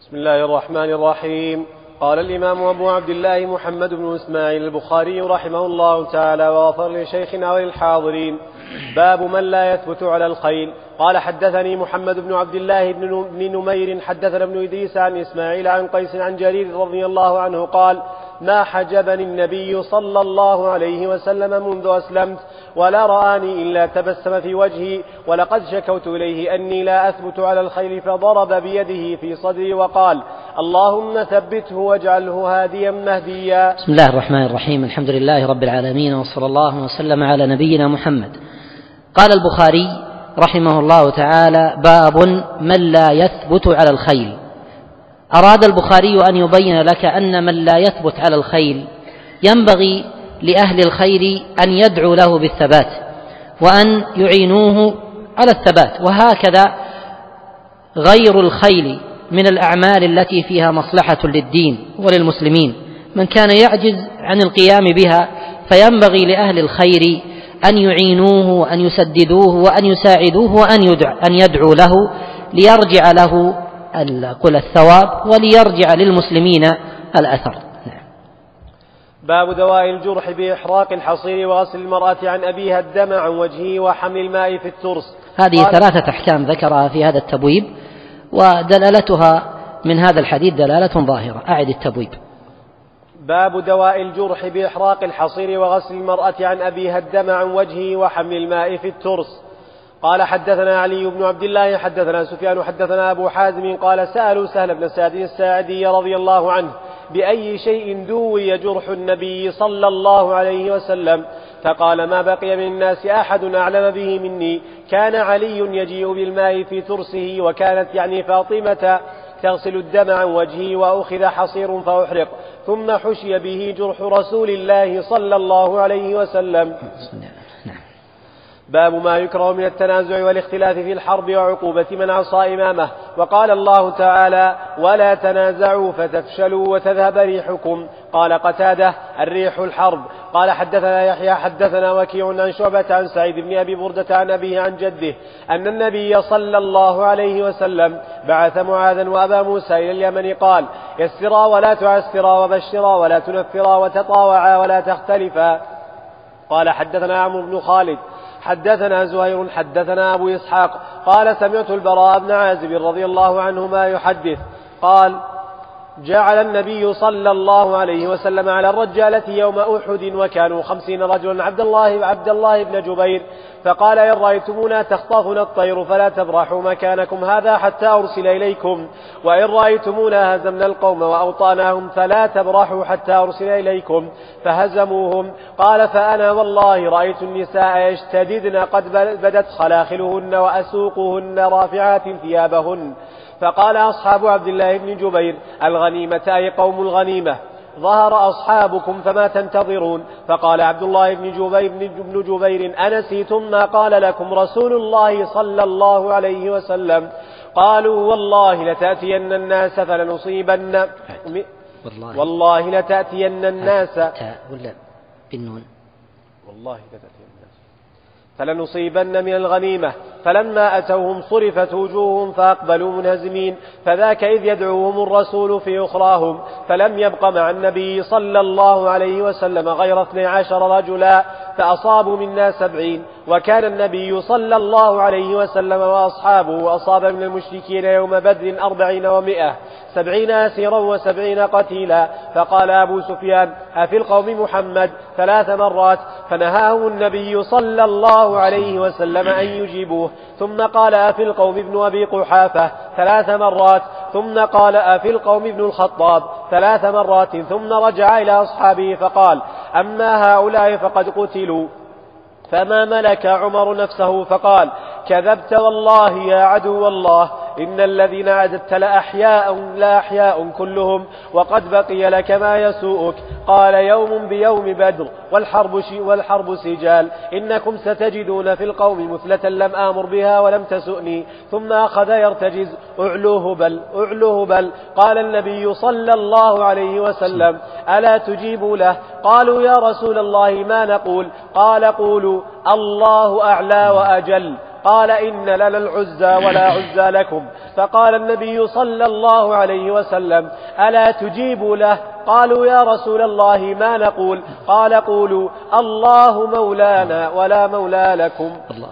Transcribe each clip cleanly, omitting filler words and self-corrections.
بسم الله الرحمن الرحيم. قال الإمام أبو عبد الله محمد بن إسماعيل البخاري رحمه الله تعالى وغفر لشيخنا وللحاضرين: باب من لا يثبت على الخيل. قال حدثني محمد بن عبد الله بن نمير حدثنا ابن إدريس عن إسماعيل عن قيس عن جرير رضي الله عنه قال: ما حجبني النبي صلى الله عليه وسلم منذ أسلمت ولا رآني إلا تبسم في وجهي، ولقد شكوت إليه أني لا أثبت على الخيل فضرب بيده في صدري وقال: اللهم ثبته واجعله هاديا مهديا. بسم الله الرحمن الرحيم. الحمد لله رب العالمين، وصلى الله وسلم على نبينا محمد. قال البخاري رحمه الله تعالى: باب من لا يثبت على الخيل. أراد البخاري أن يبين لك أن من لا يثبت على الخيل ينبغي لأهل الخير أن يدعوا له بالثبات وأن يعينوه على الثبات، وهكذا غير الخيل من الأعمال التي فيها مصلحة للدين وللمسلمين من كان يعجز عن القيام بها، فينبغي لأهل الخير أن يعينوه وأن يسددوه وأن يساعدوه وأن يدعوا له ليرجع له الثواب وليرجع للمسلمين الأثر. باب دواء الجرح بإحراق الحصير وغسل المرأة عن أبيها الدم عن وجهه وحمل الماء في الترس. هذه ثلاثة أحكام ذكرها في هذا التبويب، ودلالتها من هذا الحديث دلالة ظاهرة. أعد التبويب. باب دواء الجرح بإحراق الحصير وغسل المرأة عن أبيها الدم عن وجهه وحمل الماء في الترس. قال حدثنا علي بن عبد الله حدثنا سفيان حدثنا أبو حازم قال: سألوا سهل بن سعد الساعدي رضي الله عنه: بأي شيء دوي جرح النبي صلى الله عليه وسلم؟ فقال: ما بقي من الناس أحد أعلم به مني. كان علي يجيء بالماء في ترسه، وكانت يعني فاطمة تغسل الدم عن وجهه، وأخذ حصير فأحرق، ثم حشي به جرح رسول الله صلى الله عليه وسلم. باب ما يكره من التنازع والاختلاف في الحرب وعقوبة من عصى إمامه. وقال الله تعالى: ولا تنازعوا فتفشلوا وتذهب ريحكم. قال قتادة: الريح الحرب. قال حدثنا يحيى حدثنا وكيع عن شعبة عن سعيد بن أبي بردة عن أبيه عن جده أن النبي صلى الله عليه وسلم بعث معاذا وأبا موسى إلى اليمن قال: يسرا ولا تعسرا، وبشرا ولا تنفرا، وتطاوعا ولا تختلفا. قال حدثنا عمرو بن خالد حدثنا زهير حدثنا أبو إسحاق قال: سمعت البراء بن عازب رضي الله عنهما يحدث قال: جعل النبي صلى الله عليه وسلم على الرجالة يوم أحد وكانوا 50 رجلا عبد الله بن جبير، فقال: إن رأيتمونا تخطفنا الطير فلا تبرحوا مكانكم هذا حتى أرسل إليكم، وإن رأيتمونا هزمنا القوم وأوطاناهم فلا تبرحوا حتى أرسل إليكم، فهزموهم. قال: فأنا والله رأيت النساء يشتددن قد بدت خلاخلهن وأسوقهن رافعات ثيابهن. فقال أصحاب عبد الله بن جبير: الغنيمة أي قوم الغنيمة، ظهر أصحابكم فما تنتظرون. فقال عبد الله بن جبير: أنسيتم ما قال لكم رسول الله صلى الله عليه وسلم؟ قالوا: والله لتأتين الناس فلنصيبن والله لتأتين الناس فلنصيبن من الغنيمة. فلما أتوهم صرفت وجوههم فأقبلوا منهزمين، فذاك إذ يدعوهم الرسول في أخراهم، فلم يبق مع النبي صلى الله عليه وسلم غير 12 رجلا، فأصابوا منا 70. وكان النبي صلى الله عليه وسلم وأصحابه أصاب من المشركين يوم بدر 40 و100، 70 أسيرا و70 قتيلا. فقال أبو سفيان: أفي القوم محمد 3 مرات، فنهاهم النبي صلى الله عليه وسلم أن يجيبوه. ثم قال: أفي القوم ابن أبي قحافة 3 مرات، ثم قال: أفي القوم ابن الخطاب 3 مرات، ثم رجع إلى أصحابه فقال: أما هؤلاء فقد قتلوا. فما ملك عمر نفسه فقال: كذبت والله يا عدو الله، إن الذين عددت لأحياء كلهم، وقد بقي لك ما يسوءك. قال: يوم بيوم بدر والحرب سجال، إنكم ستجدون في القوم مثلة لم آمر بها ولم تسؤني. ثم أخذ يرتجز: أعلوه بل. قال النبي صلى الله عليه وسلم: ألا تجيبوا له؟ قالوا: يا رسول الله ما نقول؟ قال: قولوا: الله أعلى وأجل، قال إن لنا العزى ولا عزى لكم. فقال النبي صلى الله عليه وسلم ألا تجيبوا له؟ قالوا يا رسول الله ما نقول؟ قال قولوا الله مولانا ولا مولى لكم. الله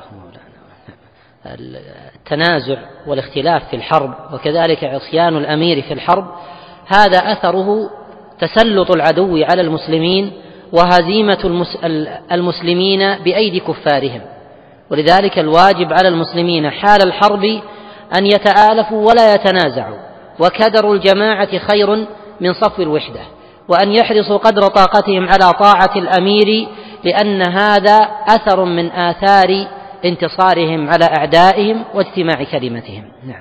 مولانا. التنازع والاختلاف في الحرب وكذلك عصيان الأمير في الحرب هذا أثره تسلط العدو على المسلمين وهزيمة المسلمين بأيدي كفارهم، ولذلك الواجب على المسلمين حال الحرب أن يتآلفوا ولا يتنازعوا، وكدر الجماعة خير من صف الوحدة، وأن يحرصوا قدر طاقتهم على طاعة الأمير، لأن هذا أثر من آثار انتصارهم على أعدائهم واجتماع كلمتهم. نعم.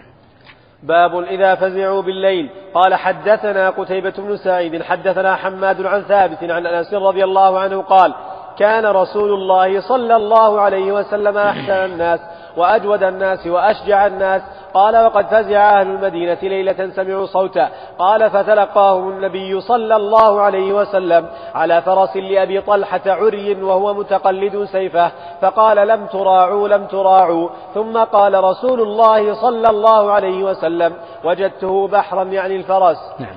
باب إذا فزعوا بالليل. قال حدثنا قتيبة بن سعيد حدثنا حماد عن ثابت عن أنس رضي الله عنه قال كان رسول الله صلى الله عليه وسلم أحسن الناس وأجود الناس وأشجع الناس. قال وقد فزع أهل المدينة ليلة سمعوا صوتا. قال فتلقاهم النبي صلى الله عليه وسلم على فرس لأبي طلحة عري وهو متقلد سيفه، فقال لم تراعوا لم تراعوا. ثم قال رسول الله صلى الله عليه وسلم وجدته بحرا يعني الفرس. نعم.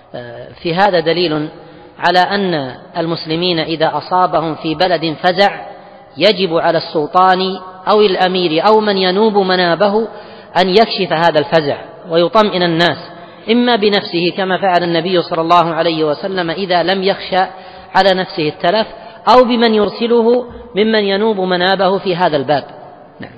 في هذا دليل على أن المسلمين إذا أصابهم في بلد فزع يجب على السلطان أو الأمير أو من ينوب منابه أن يكشف هذا الفزع ويطمئن الناس، إما بنفسه كما فعل النبي صلى الله عليه وسلم إذا لم يخشى على نفسه التلف، أو بمن يرسله ممن ينوب منابه في هذا الباب. نعم.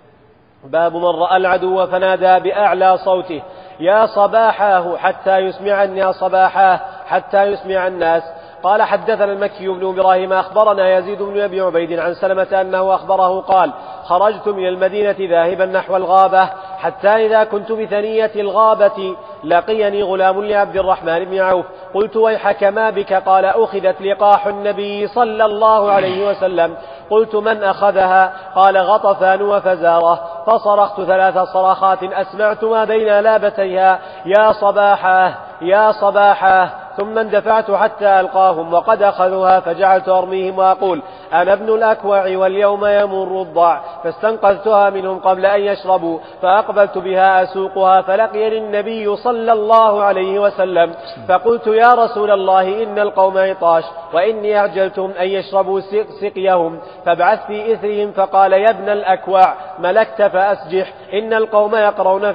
باب من رأى العدو فنادى بأعلى صوته يا صباحاه حتى يسمع الناس صباحاه حتى يسمع الناس. قال حدثنا المكي بن إبراهيم أخبرنا يزيد بن أبي عبيد عن سلمة أنه أخبره قال خرجت من المدينة ذاهبا نحو الغابة حتى إذا كنت بثنية الغابة لقيني غلام لعبد الرحمن بن عوف. قلت ويحك ما بك؟ قال أخذت لقاح النبي صلى الله عليه وسلم. قلت من أخذها؟ قال غطفان وفزارة. فصرخت 3 صرخات أسمعت ما بين لابتيها يا صباحاه يا صباحاه، ثم اندفعت حتى ألقاهم وقد أخذوها، فجعلت أرميهم وأقول أنا ابن الأكوع واليوم يمر الضع، فاستنقذتها منهم قبل أن يشربوا، فأقبلت بها أسوقها، فلقيني النبي صلى الله عليه وسلم، فقلت يا رسول الله إن القوم عطاش وإني أعجلتهم أن يشربوا سقيهم، فابعث في إثرهم. فقال يا ابن الأكوع ملكت فأسجح، إن القوم يقرون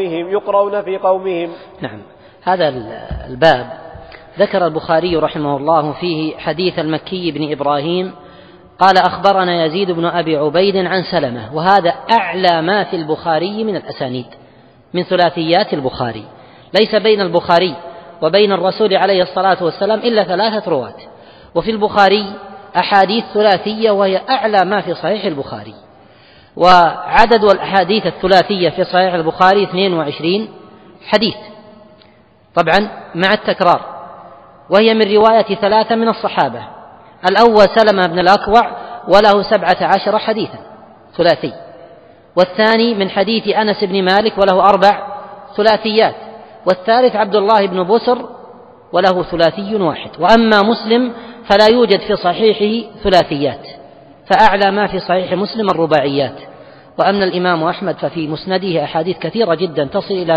في قومهم. نعم. هذا الباب ذكر البخاري رحمه الله فيه حديث المكي بن إبراهيم قال أخبرنا يزيد بن أبي عبيد عن سلمة، وهذا أعلى ما في البخاري من الأسانيد من ثلاثيات البخاري. ليس بين البخاري وبين الرسول عليه الصلاة والسلام إلا 3 رواة، وفي البخاري أحاديث ثلاثية وهي أعلى ما في صحيح البخاري. وعدد الأحاديث الثلاثية في صحيح البخاري 22 حديث طبعا مع التكرار، وهي من رواية 3 من الصحابة. الأول سلمة بن الأكوع وله 17 حديثا ثلاثي، والثاني من حديث أنس بن مالك وله 4 ثلاثيات، والثالث عبد الله بن بسر وله ثلاثي واحد. وأما مسلم فلا يوجد في صحيحه ثلاثيات، فأعلى ما في صحيح مسلم الرباعيات. وأما الإمام أحمد ففي مسنده أحاديث كثيرة جدا تصل إلى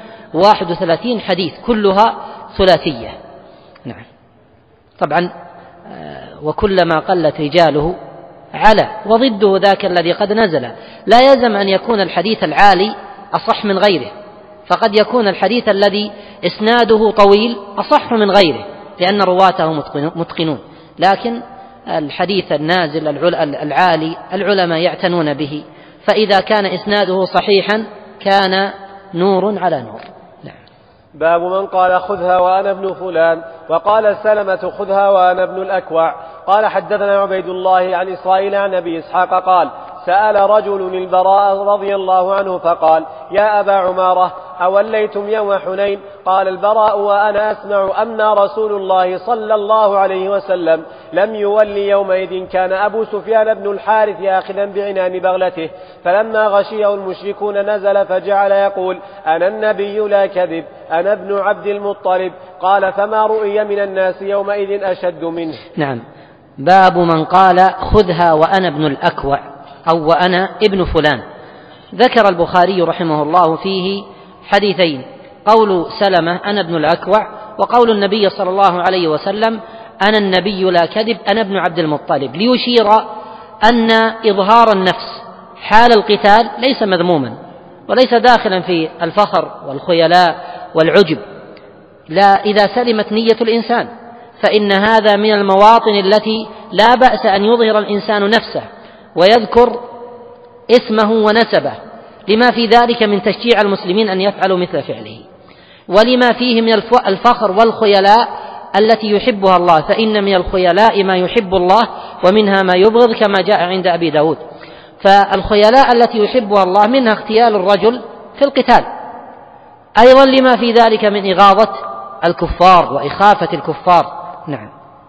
131 حديث كلها ثلاثية. نعم. طبعا وكلما قلت رجاله على، وضده ذاك الذي قد نزل. لا يلزم أن يكون الحديث العالي أصح من غيره، فقد يكون الحديث الذي إسناده طويل أصح من غيره لأن رواته متقنون، لكن الحديث النازل العالي العلماء يعتنون به، فإذا كان إسناده صحيحا كان نور على نور. نعم. باب من قال خذها وأنا ابن فلان، وقال سلمة خذها وأنا ابن الأكوع. قال حدثنا عبيد الله عن إسرائيل عن أبي إسحاق قال سأل رجل البراء رضي الله عنه فقال يا أبا عمارة أوليتم يوم حنين؟ قال البراء وأنا أسمع أن رسول الله صلى الله عليه وسلم لم يولي يومئذ، كان أبو سفيان بن الحارث آخذا بعنان بغلته، فلما غشيه المشركون نزل فجعل يقول أنا النبي لا كذب، أنا ابن عبد المطلب. قال فما رؤي من الناس يومئذ أشد منه. نعم. باب من قال خذها وأنا ابن الأكوع. أو وأنا ابن فلان. ذكر البخاري رحمه الله فيه حديثين: قول سلمة أنا ابن الأكوع، وقول النبي صلى الله عليه وسلم أنا النبي لا كذب أنا ابن عبد المطلب، ليشير أن إظهار النفس حال القتال ليس مذموما وليس داخلا في الفخر والخيلاء والعجب، لا، إذا سلمت نية الإنسان فإن هذا من المواطن التي لا بأس أن يظهر الإنسان نفسه ويذكر اسمه ونسبه، لما في ذلك من تشجيع المسلمين أن يفعلوا مثل فعله، ولما فيه من الفخر والخيلاء التي يحبها الله، فإن من الخيلاء ما يحب الله ومنها ما يبغض كما جاء عند أبي داود. فالخيلاء التي يحبها الله منها اغتيال الرجل في القتال، أيضا لما في ذلك من إغاظة الكفار وإخافة الكفار. نعم.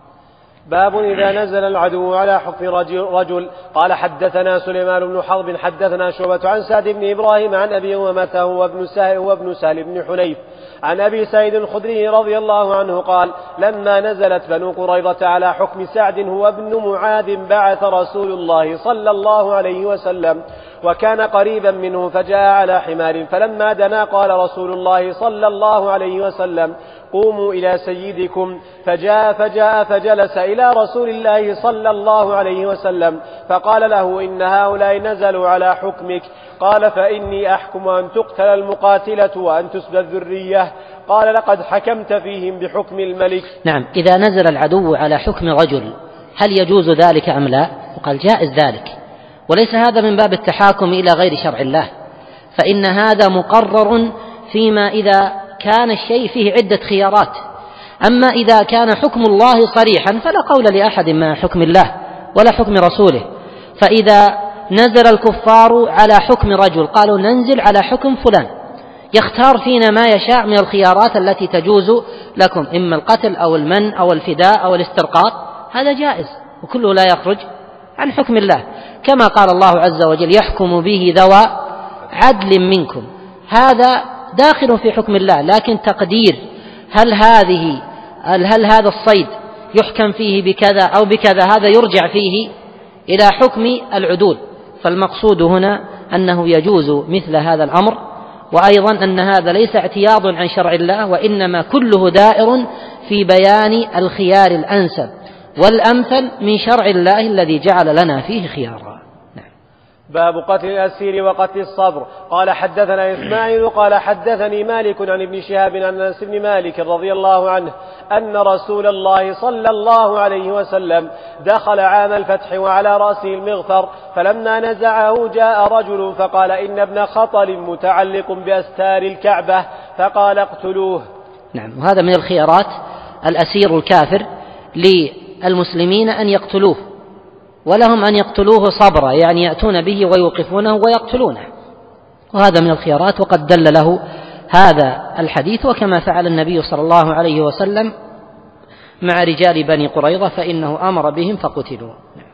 باب إذا نزل العدو على حف رجل. قال حدثنا سليمان بن حرب حدثنا شعبة عن سعد بن إبراهيم عن أبي أمامة وابن سهل بن حنيف عن أبي سعيد الخدري رضي الله عنه قال: لما نزلت بنو قريظة على حكم سعد هو ابن معاذ بعث رسول الله صلى الله عليه وسلم وكان قريبا منه فجاء على حمار، فلما دنا قال رسول الله صلى الله عليه وسلم: قوموا إلى سيدكم. فجاء فجلس إلى رسول الله صلى الله عليه وسلم فقال له: إن هؤلاء نزلوا على حكمك. قال: فإني أحكم أن تقتل المقاتلة وأن تسبى الذرية. قال: لقد حكمت فيهم بحكم الملك. نعم. إذا نزل العدو على حكم رجل هل يجوز ذلك أم لا؟ وقال: جائز ذلك، وليس هذا من باب التحاكم إلى غير شرع الله، فإن هذا مقرر فيما إذا كان الشيء فيه عدة خيارات. أما إذا كان حكم الله صريحا فلا قول لأحد مع حكم الله ولا حكم رسوله. فإذا نزل الكفار على حكم رجل قالوا: ننزل على حكم فلان، يختار فينا ما يشاء من الخيارات التي تجوز لكم، إما القتل أو المن أو الفداء أو الاسترقاق، هذا جائز وكله لا يخرج عن حكم الله، كما قال الله عز وجل: يحكم به ذوى عدل منكم. هذا داخل في حكم الله، لكن تقدير هل هذا الصيد يحكم فيه بكذا أو بكذا، هذا يرجع فيه إلى حكم العدول. فالمقصود هنا أنه يجوز مثل هذا الأمر، وأيضا أن هذا ليس اعتياض عن شرع الله، وإنما كله دائر في بيان الخيار الأنسب والأمثل من شرع الله الذي جعل لنا فيه خيارا. باب قتل الأسير وقتل الصبر. قال حدثنا إسماعيل قال حدثني مالك عن ابن شهاب عن أنس بن مالك رضي الله عنه أن رسول الله صلى الله عليه وسلم دخل عام الفتح وعلى رأسه المغفر، فلما نزعه جاء رجل فقال: إن ابن خطل متعلق بأستار الكعبة، فقال: اقتلوه. نعم. وهذا من الخيارات الأسير الكافر للمسلمين أن يقتلوه، ولهم أن يقتلوه صبرا، يعني يأتون به ويوقفونه ويقتلونه، وهذا من الخيارات، وقد دل له هذا الحديث، وكما فعل النبي صلى الله عليه وسلم مع رجال بني قريظة فإنه أمر بهم فقتلوا.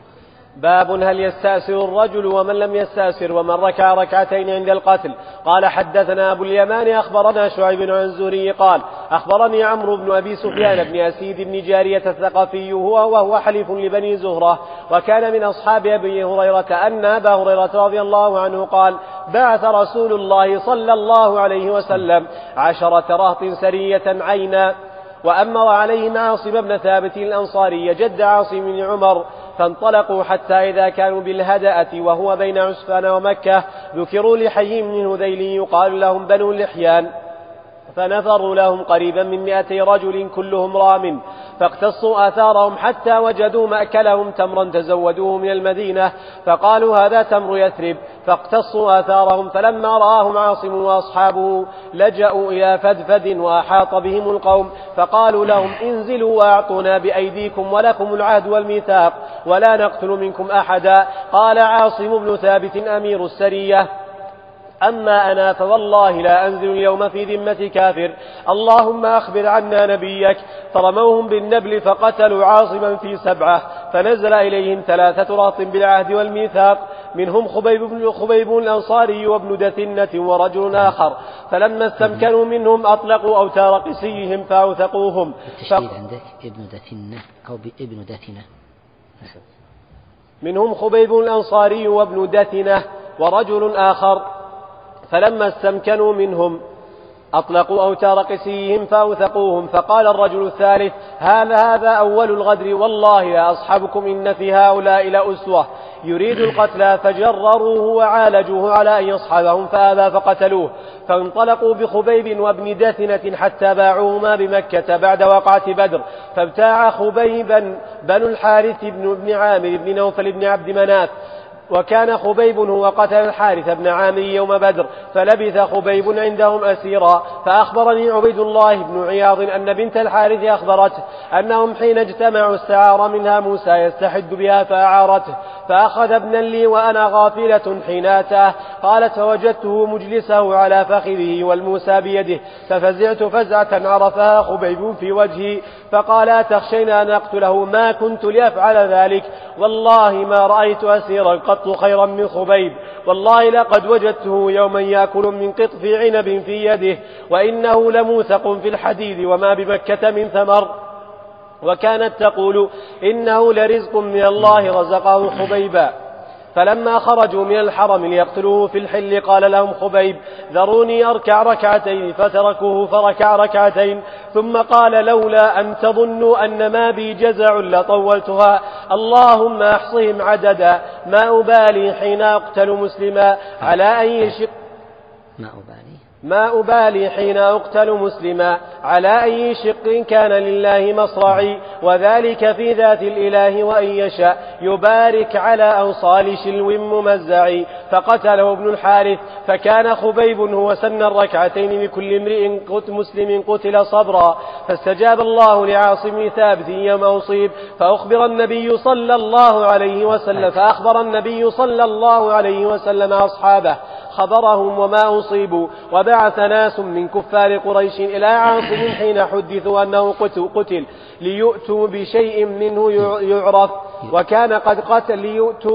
باب هل يستأسر الرجل ومن لم يستأسر ومن ركع ركعتين عند القتل. قال حدثنا أبو اليمان أخبرنا شعيب عن الزهري قال: أخبرني عمرو بن أبي سفيان بن أسيد بن جارية الثقفي وهو حليف لبني زهرة، وكان من أصحاب أبي هريرة، أن أبا هريرة رضي الله عنه قال: بعث رسول الله صلى الله عليه وسلم 10 رهط سرية عينا، وأمر عليهم عاصم بن ثابت الأنصاري جد عاصم بن عمر، فانطلقوا حتى إذا كانوا بالهدأة وهو بين عسفان ومكة ذكروا لحي من هذيل يقال لهم بنو اللحيان، فنفروا لهم قريبا من 200 رجل كلهم رام، فاقتصوا آثارهم حتى وجدوا مأكلهم تمرا تزودوه من المدينة، فقالوا: هذا تمر يثرب، فاقتصوا آثارهم، فلما رآهم عاصم وأصحابه لجأوا إلى فدفد وأحاط بهم القوم، فقالوا لهم: انزلوا وأعطونا بأيديكم ولكم العهد والميثاق ولا نقتل منكم أحدا. قال عاصم بن ثابت أمير السرية: أما أنا فوالله لا أنزل اليوم في ذمة كافر، اللهم أخبر عنا نبيك. فرموهم بالنبل فقتلوا عاصما في 7، فنزل إليهم 3 رهط بالعهد والميثاق، منهم خبيب الأنصاري وابن دثنة ورجل آخر، فلما استمكنوا منهم أطلقوا أوتار قسيهم فأوثقوهم. التشديد عندك ابن دثنة أو ابن دثنة؟ منهم خبيب الأنصاري وابن دثنة ورجل آخر، فلما استمكنوا منهم أطلقوا أوتار قسيهم فأوثقوهم، فقال الرجل الثالث: هذا أول الغدر، والله لا أصحبكم إن في هؤلاء لأسوة. يريد القتلى، فجرروه وعالجوه على أن يصحبهم فأبى فقتلوه، فانطلقوا بخبيب وابن دثنة حتى باعوهما بمكة بعد وقعة بدر، فابتاع خبيبا بنو الحارث بن عامر بن نوفل بن عبد مناف، وكان خبيب هو قتل الحارث بن عامر يوم بدر، فلبث خبيب عندهم أسيرا. فأخبرني عبيد الله بن عياض أن بنت الحارث أخبرته أنهم حين اجتمعوا استعار منها موسى يستحد بها فأعارته، فأخذ ابنا لي وأنا غافلة حين أتاه. قالت: فوجدته مجلسه على فخذه والموسى بيده، ففزعت فزعة عرفها خبيب في وجهي، فقال: أتخشين أن أقتله؟ ما كنت لأفعل ذلك، والله ما رأيت أسيرا قط خيرا من خبيب، والله لقد وجدته يوما يأكل من قطف عنب في يده، وإنه لموثق في الحديد وما بمكة من ثمر. وكانت تقول: إنه لرزق من الله رزقه خبيبا. فلما خرجوا من الحرم ليقتلوه في الحل قال لهم خبيب: ذروني أركع ركعتين، فتركوه فركع ركعتين، ثم قال: لولا أن تظنوا أن ما بي جزع لطولتها، اللهم أحصهم عددا، ما أبالي حين أقتل مسلما على أي شق ما أبالي حين أقتل مسلما على أي شق كان لله مصرعي، وذلك في ذات الإله، وإن يشاء يبارك على أوصال شلو ممزعي. فقتله ابن الحارث، فكان خبيب هو سن الركعتين لكل امرئ مسلم قتل صبرا. فاستجاب الله لعاصم ثابت يوم أصيب، فأخبر النبي صلى الله عليه وسلم أصحابه خبرهم وما أصيبوا، وبعث ناس من كفار قريش إلى عاصم حين حدثوا أنه قتل ليؤتوا بشيء منه يعرف، وكان قد قتل ليؤتوا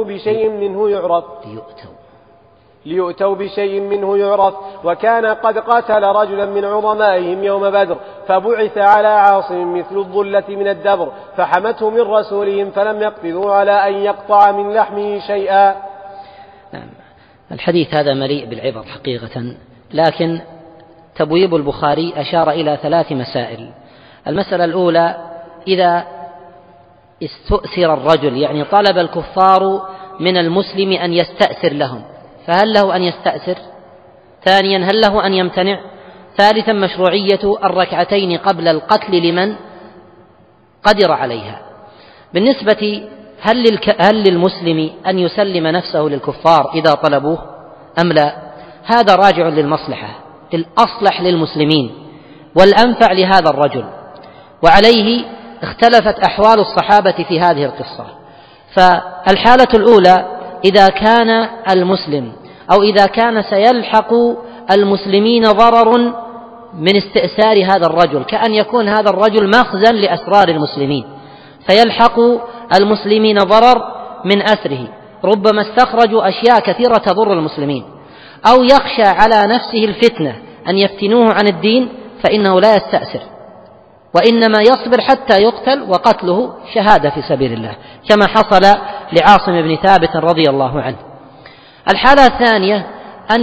بشيء منه يعرف، وكان قد قتل رجلا من عظمائهم يوم بدر، فبعث على عاصم مثل الظلة من الدبر، فحمته من رسولهم، فلم يقدروا على أن يقطع من لحمه شيئا. الحديث هذا مليء بالعبر حقيقة، لكن تبويب البخاري أشار إلى 3 مسائل. المسألة الأولى: إذا استؤثر الرجل، يعني طلب الكفار من المسلم أن يستأثر لهم، فهل له أن يستأثر؟ ثانيا: هل له أن يمتنع؟ ثالثا: مشروعية الركعتين قبل القتل لمن قدر عليها. بالنسبة هل للمسلم أن يسلم نفسه للكفار إذا طلبوه أم لا؟ هذا راجع للمصلحة، الأصلح للمسلمين والأنفع لهذا الرجل، وعليه اختلفت أحوال الصحابة في هذه القصة. فالحالة الأولى: إذا كان المسلم أو إذا كان سيلحق المسلمين ضرر من استئثار هذا الرجل، كأن يكون هذا الرجل مخزن لأسرار المسلمين، فيلحق المسلمين ضرر من أثره، ربما استخرجوا أشياء كثيرة تضر المسلمين، أو يخشى على نفسه الفتنة أن يفتنوه عن الدين، فإنه لا يستأثر، وإنما يصبر حتى يقتل، وقتله شهادة في سبيل الله، كما حصل لعاصم بن ثابت رضي الله عنه. الحالة الثانية: أن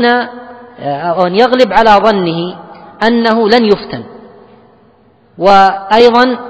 يغلب على ظنه أنه لن يفتن، وأيضا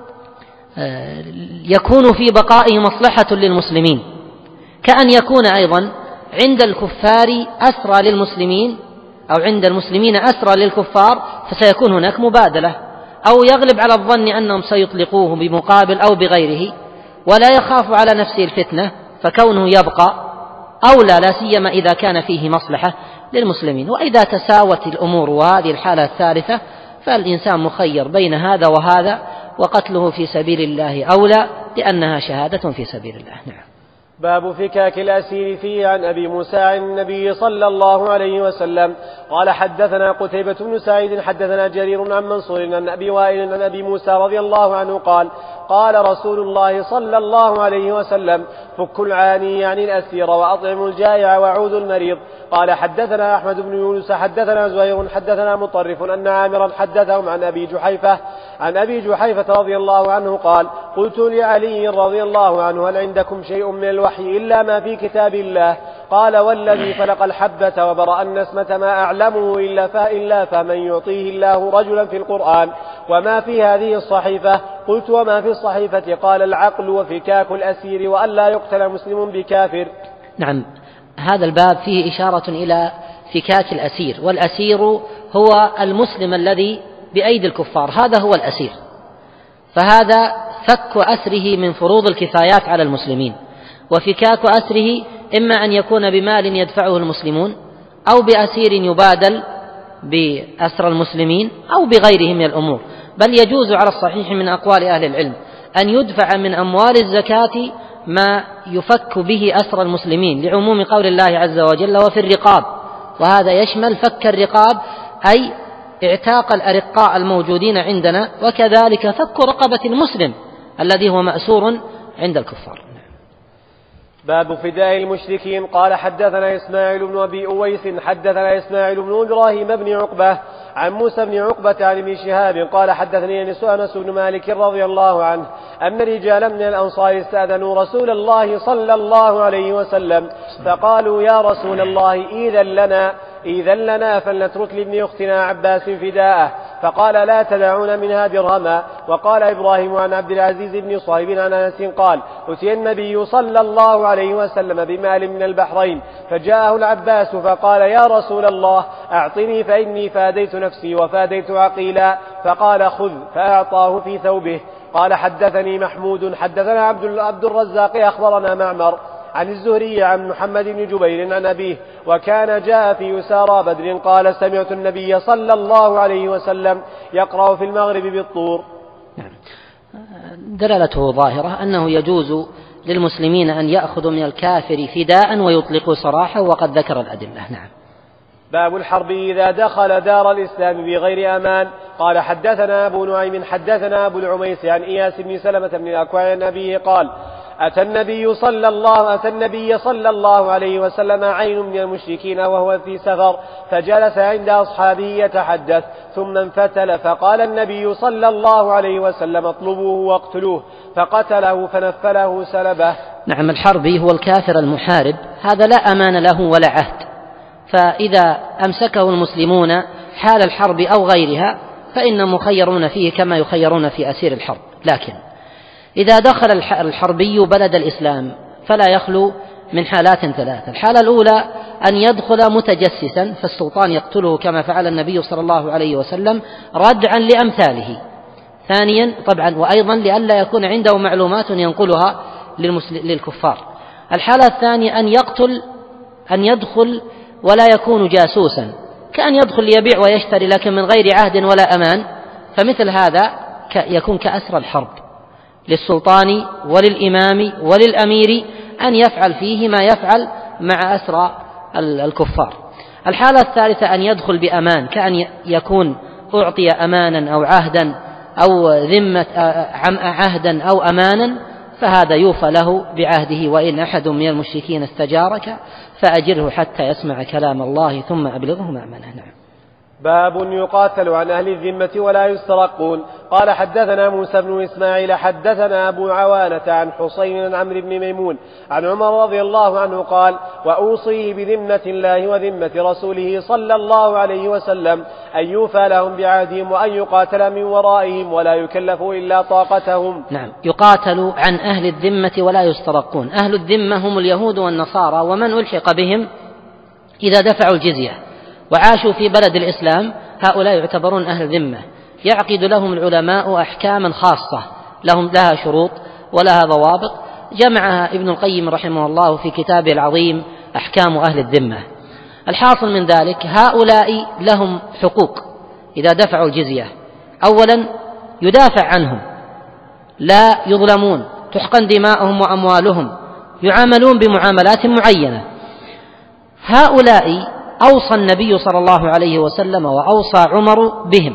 يكون في بقائه مصلحة للمسلمين، كأن يكون أيضا عند الكفار أسرى للمسلمين، أو عند المسلمين أسرى للكفار، فسيكون هناك مبادلة، أو يغلب على الظن أنهم سيطلقوه بمقابل أو بغيره، ولا يخاف على نفسه الفتنة، فكونه يبقى أولى، لا سيما إذا كان فيه مصلحة للمسلمين. وإذا تساوت الأمور وهذه الحالة الثالثة، فالإنسان مخير بين هذا وهذا، وقتله في سبيل الله أولى، لأنها شهادة في سبيل الله. نعم. باب فكاك الأسير فيه. عن أبي موسى عن النبي صلى الله عليه وسلم قال حدثنا قتيبة بن سعيد حدثنا جرير عن منصور عن أبي وائل عن أبي موسى رضي الله عنه قال قال رسول الله صلى الله عليه وسلم فك العاني عن الأسير وأطعم الجائع وعود المريض. قال حدثنا أحمد بن يونس حدثنا زهير حدثنا مطرف أن عامرا حدثهم عن أبي جحيفة رضي الله عنه قال قلت لعلي رضي الله عنه هل عندكم شيء من الوحي إلا ما في كتاب الله؟ قال والذي فلق الحبة وبرأ النسمة ما أعلمه إلا فمن يعطيه الله رجلا في القرآن. وما في هذه الصحيفة؟ قلت وما في الصحيفة؟ قال العقل وفكاك الأسير وألا يقتل مسلم بكافر. نعم، هذا الباب فيه إشارة إلى فكاك الأسير، والأسير هو المسلم الذي بأيدي الكفار، هذا هو الأسير، فهذا فك أسره من فروض الكفايات على المسلمين. وفكاك أسره إما أن يكون بمال يدفعه المسلمون أو بأسير يبادل بأسر المسلمين أو بغيره من الأمور، بل يجوز على الصحيح من أقوال أهل العلم أن يدفع من أموال الزكاة ما يفك به أسر المسلمين لعموم قول الله عز وجل وفي الرقاب، وهذا يشمل فك الرقاب أي اعتاق الأرقاء الموجودين عندنا، وكذلك فك رقبة المسلم الذي هو مأسور عند الكفار. باب فداء المشركين. قال حدثنا إسماعيل بن أبي أويس حدثنا إسماعيل بن إبراهيم بن عقبة عن موسى بن عقبة عن ابن شهاب قال حدثني أنس بن مالك رضي الله عنه أن رجالا من الأنصار استأذنوا رسول الله صلى الله عليه وسلم فقالوا يا رسول الله إذن لنا فلنترك لابن أختنا عباس فداءه. فقال لا تدعون منها درهما. وقال إبراهيم عن عبد العزيز بن صهيب عن أنس قال أتي النبي صلى الله عليه وسلم بمال من البحرين فجاءه العباس فقال يا رسول الله أعطني فإني فاديت نفسي وفاديت عقيلا. فقال خذ، فأعطاه في ثوبه. قال حدثني محمود حدثنا عبد الرزاق أخبرنا معمر عن الزهري عن محمد بن جبير عن أبيه وكان جاء في يسارى بدر قال سمعت النبي صلى الله عليه وسلم يقرأ في المغرب بالطور. دلالته ظاهرة أنه يجوز للمسلمين أن يأخذوا من الكافر فداء ويطلقوا سراحه، وقد ذكر الأدلة. نعم. باب الحرب إذا دخل دار الإسلام بغير أمان. قال حدثنا أبو نعيم حدثنا أبو العميس عن إياس بن سلمة بن الأكوع عن أبيه قال أتى النبي صلى الله عليه وسلم عين من المشركين وهو في سفر فجلس عند أصحابه يتحدث ثم انفتل فقال النبي صلى الله عليه وسلم اطلبوه واقتلوه فقتله فنفله سلبه. نعم، الحربي هو الكافر المحارب، هذا لا أمان له ولا عهد، فإذا أمسكه المسلمون حال الحرب أو غيرها فإنهم مخيرون فيه كما يخيرون في أسير الحرب. لكن إذا دخل الحربي بلد الإسلام فلا يخلو من حالات ثلاثة. الحالة الأولى أن يدخل متجسسا فالسلطان يقتله كما فعل النبي صلى الله عليه وسلم ردعا لأمثاله. ثانيا طبعا وأيضا لئلا يكون عنده معلومات ينقلها للكفار. الحالة الثانية أن يدخل ولا يكون جاسوسا، كأن يدخل ليبيع ويشتري لكن من غير عهد ولا أمان، فمثل هذا يكون كأسر الحرب للسلطان وللإمام وللأمير أن يفعل فيه ما يفعل مع أسرى الكفار. الحالة الثالثة أن يدخل بأمان، كأن يكون أعطي أمانا أو عهدا أو ذمة عهدا أو أمانا، فهذا يوفى له بعهده، وإن أحد من المشركين استجارك فأجره حتى يسمع كلام الله ثم أبلغه مأمنه. نعم. باب يقاتل عن أهل الذمة ولا يسترقون. قال حدثنا موسى بن إسماعيل حدثنا أبو عوانة عن حسين عن عمرو بن ميمون عن عمر رضي الله عنه قال وأوصيه بذمة الله وذمة رسوله صلى الله عليه وسلم أن يوفى لهم بعهدهم وأن يقاتل من ورائهم ولا يكلفوا إلا طاقتهم. نعم، يقاتل عن أهل الذمة ولا يسترقون. أهل الذمة هم اليهود والنصارى ومن ألحق بهم إذا دفعوا الجزية وعاشوا في بلد الإسلام، هؤلاء يعتبرون أهل ذمة. يعقد لهم العلماء أحكاما خاصة لها شروط ولها ضوابط، جمعها ابن القيم رحمه الله في كتابه العظيم أحكام أهل الذمة. الحاصل من ذلك هؤلاء لهم حقوق إذا دفعوا الجزية. أولا يدافع عنهم، لا يظلمون، تحقن دماؤهم وأموالهم يعاملون بمعاملات معينة. هؤلاء أوصى النبي صلى الله عليه وسلم وأوصى عمر بهم.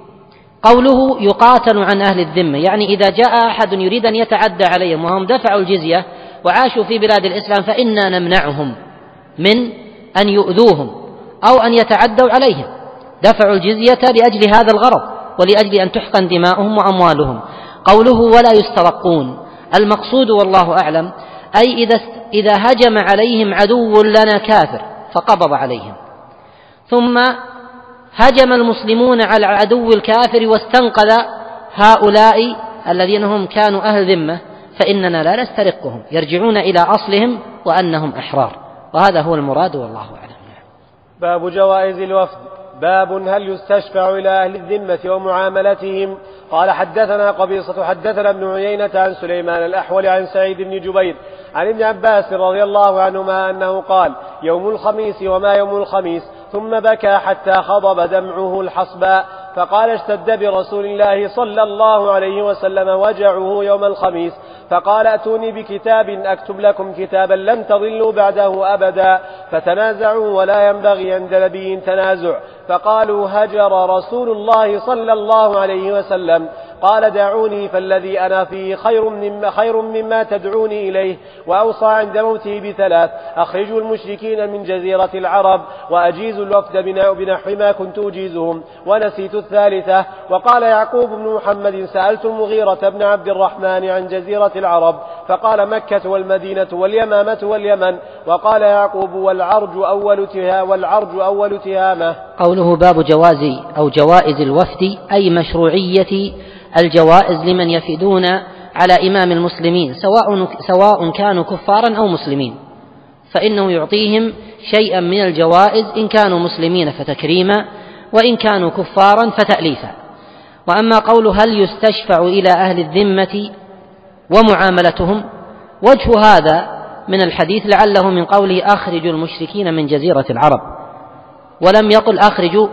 قوله يقاتل عن أهل الذمة، يعني إذا جاء أحد يريد أن يتعدى عليهم وهم دفعوا الجزية وعاشوا في بلاد الإسلام فإنا نمنعهم من أن يؤذوهم أو أن يتعدوا عليهم. دفعوا الجزية لأجل هذا الغرض ولأجل أن تحقن دماؤهم وأموالهم. قوله ولا يسترقون، المقصود والله أعلم أي إذا هجم عليهم عدو لنا كافر فقبض عليهم، ثم هجم المسلمون على عدو الكافر واستنقذ هؤلاء الذين هم كانوا أهل ذمة، فإننا لا نسترقهم، يرجعون إلى أصلهم وأنهم أحرار، وهذا هو المراد والله أعلم. باب جوائز الوفد. باب هل يستشفع إلى أهل الذمة ومعاملتهم. قال حدثنا قبيصة حدثنا ابن عيينة عن سليمان الأحول عن سعيد بن جبير عن ابن عباس رضي الله عنهما أنه قال يوم الخميس وما يوم الخميس، ثم بكى حتى خضب دمعه الحصباء، فقال اشتد برسول الله صلى الله عليه وسلم وجعه يوم الخميس، فقال اتوني بكتاب أكتب لكم كتابا لن تضلوا بعده أبدا، فتنازعوا ولا ينبغي عند نبي تنازع، فقالوا هجر رسول الله صلى الله عليه وسلم، قال دعوني فالذي أنا فيه خير مما تدعوني إليه. وأوصى عند موته بثلاث: أخرجوا المشركين من جزيرة العرب، وأجيزوا الوفد بنحو ما كنت أجيزهم. ونسيت الثالثة. وقال يعقوب بن محمد سألت المغيرة بن عبد الرحمن عن جزيرة العرب، فقال مكة والمدينة واليمامة واليمن. وقال يعقوب والعرج أول تهامة. قوله باب جواز أو جوائز الوفد أي مشروعية الجوائز لمن يفدون على إمام المسلمين سواء كانوا كفارا أو مسلمين، فإنه يعطيهم شيئا من الجوائز إن كانوا مسلمين فتكريما، وإن كانوا كفارا فتأليفا. وأما قوله هل يستشفع إلى أهل الذمة ومعاملتهم، وجه هذا من الحديث لعله من قوله أخرجوا المشركين من جزيرة العرب، ولم يقل أخرجوا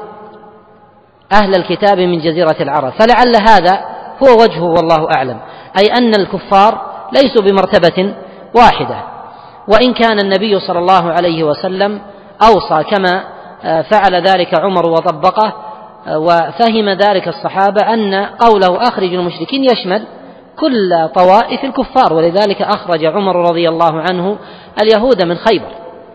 أهل الكتاب من جزيرة العرب، فلعل هذا هو وجهه والله أعلم، أي أن الكفار ليسوا بمرتبة واحدة. وإن كان النبي صلى الله عليه وسلم أوصى كما فعل ذلك عمر وطبقه، وفهم ذلك الصحابة أن قوله أخرج المشركين يشمل كل طوائف الكفار، ولذلك أخرج عمر رضي الله عنه اليهود من خيبر.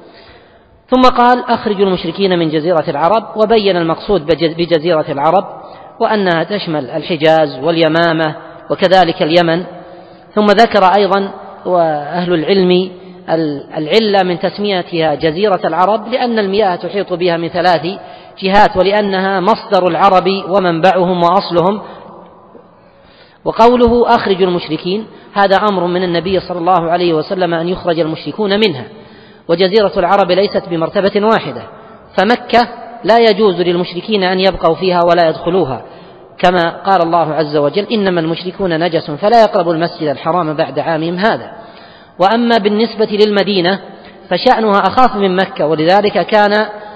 ثم قال أخرج المشركين من جزيرة العرب، وبين المقصود بجزيرة العرب وأنها تشمل الحجاز واليمامة وكذلك اليمن. ثم ذكر أيضا وأهل العلم العلة من تسميتها جزيرة العرب لأن المياه تحيط بها من 3 جهات، ولأنها مصدر العرب ومنبعهم وأصلهم. وقوله أخرج المشركين هذا أمر من النبي صلى الله عليه وسلم أن يخرج المشركون منها، وجزيرة العرب ليست بمرتبة واحدة، فمكة لا يجوز للمشركين أن يبقوا فيها ولا يدخلوها، كما قال الله عز وجل إنما المشركون نجس فلا يقربوا المسجد الحرام بعد عامهم هذا. وأما بالنسبة للمدينة فشأنها أخاف من مكة، ولذلك كان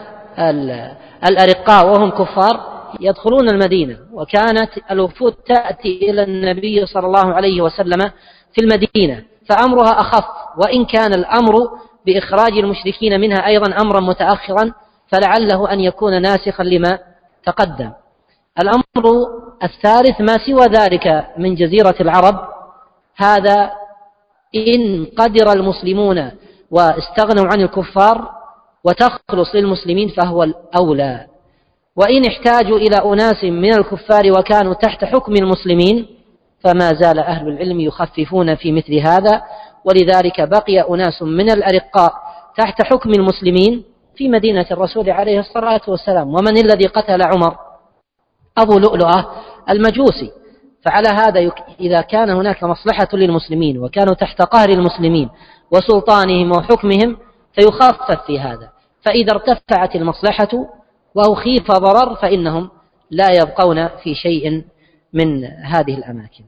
الأرقاء وهم كفار يدخلون المدينة، وكانت الوفود تأتي إلى النبي صلى الله عليه وسلم في المدينة، فأمرها أخف، وإن كان الأمر بإخراج المشركين منها أيضا أمرا متأخرا، فلعله أن يكون ناسخا لما تقدم. الأمر الثالث ما سوى ذلك من جزيرة العرب، هذا إن قدر المسلمون واستغنوا عن الكفار وتخلص للمسلمين فهو الأولى، وإن احتاجوا إلى أناس من الكفار وكانوا تحت حكم المسلمين فما زال أهل العلم يخففون في مثل هذا، ولذلك بقي أناس من الأرقاء تحت حكم المسلمين في مدينة الرسول عليه الصلاة والسلام. ومن الذي قتل عمر؟ أبو لؤلؤة المجوسي. فعلى هذا إذا كان هناك مصلحة للمسلمين وكانوا تحت قهر المسلمين وسلطانهم وحكمهم فيخفف في هذا، فإذا ارتفعت المصلحة وأخيف ضرر فإنهم لا يبقون في شيء من هذه الأماكن.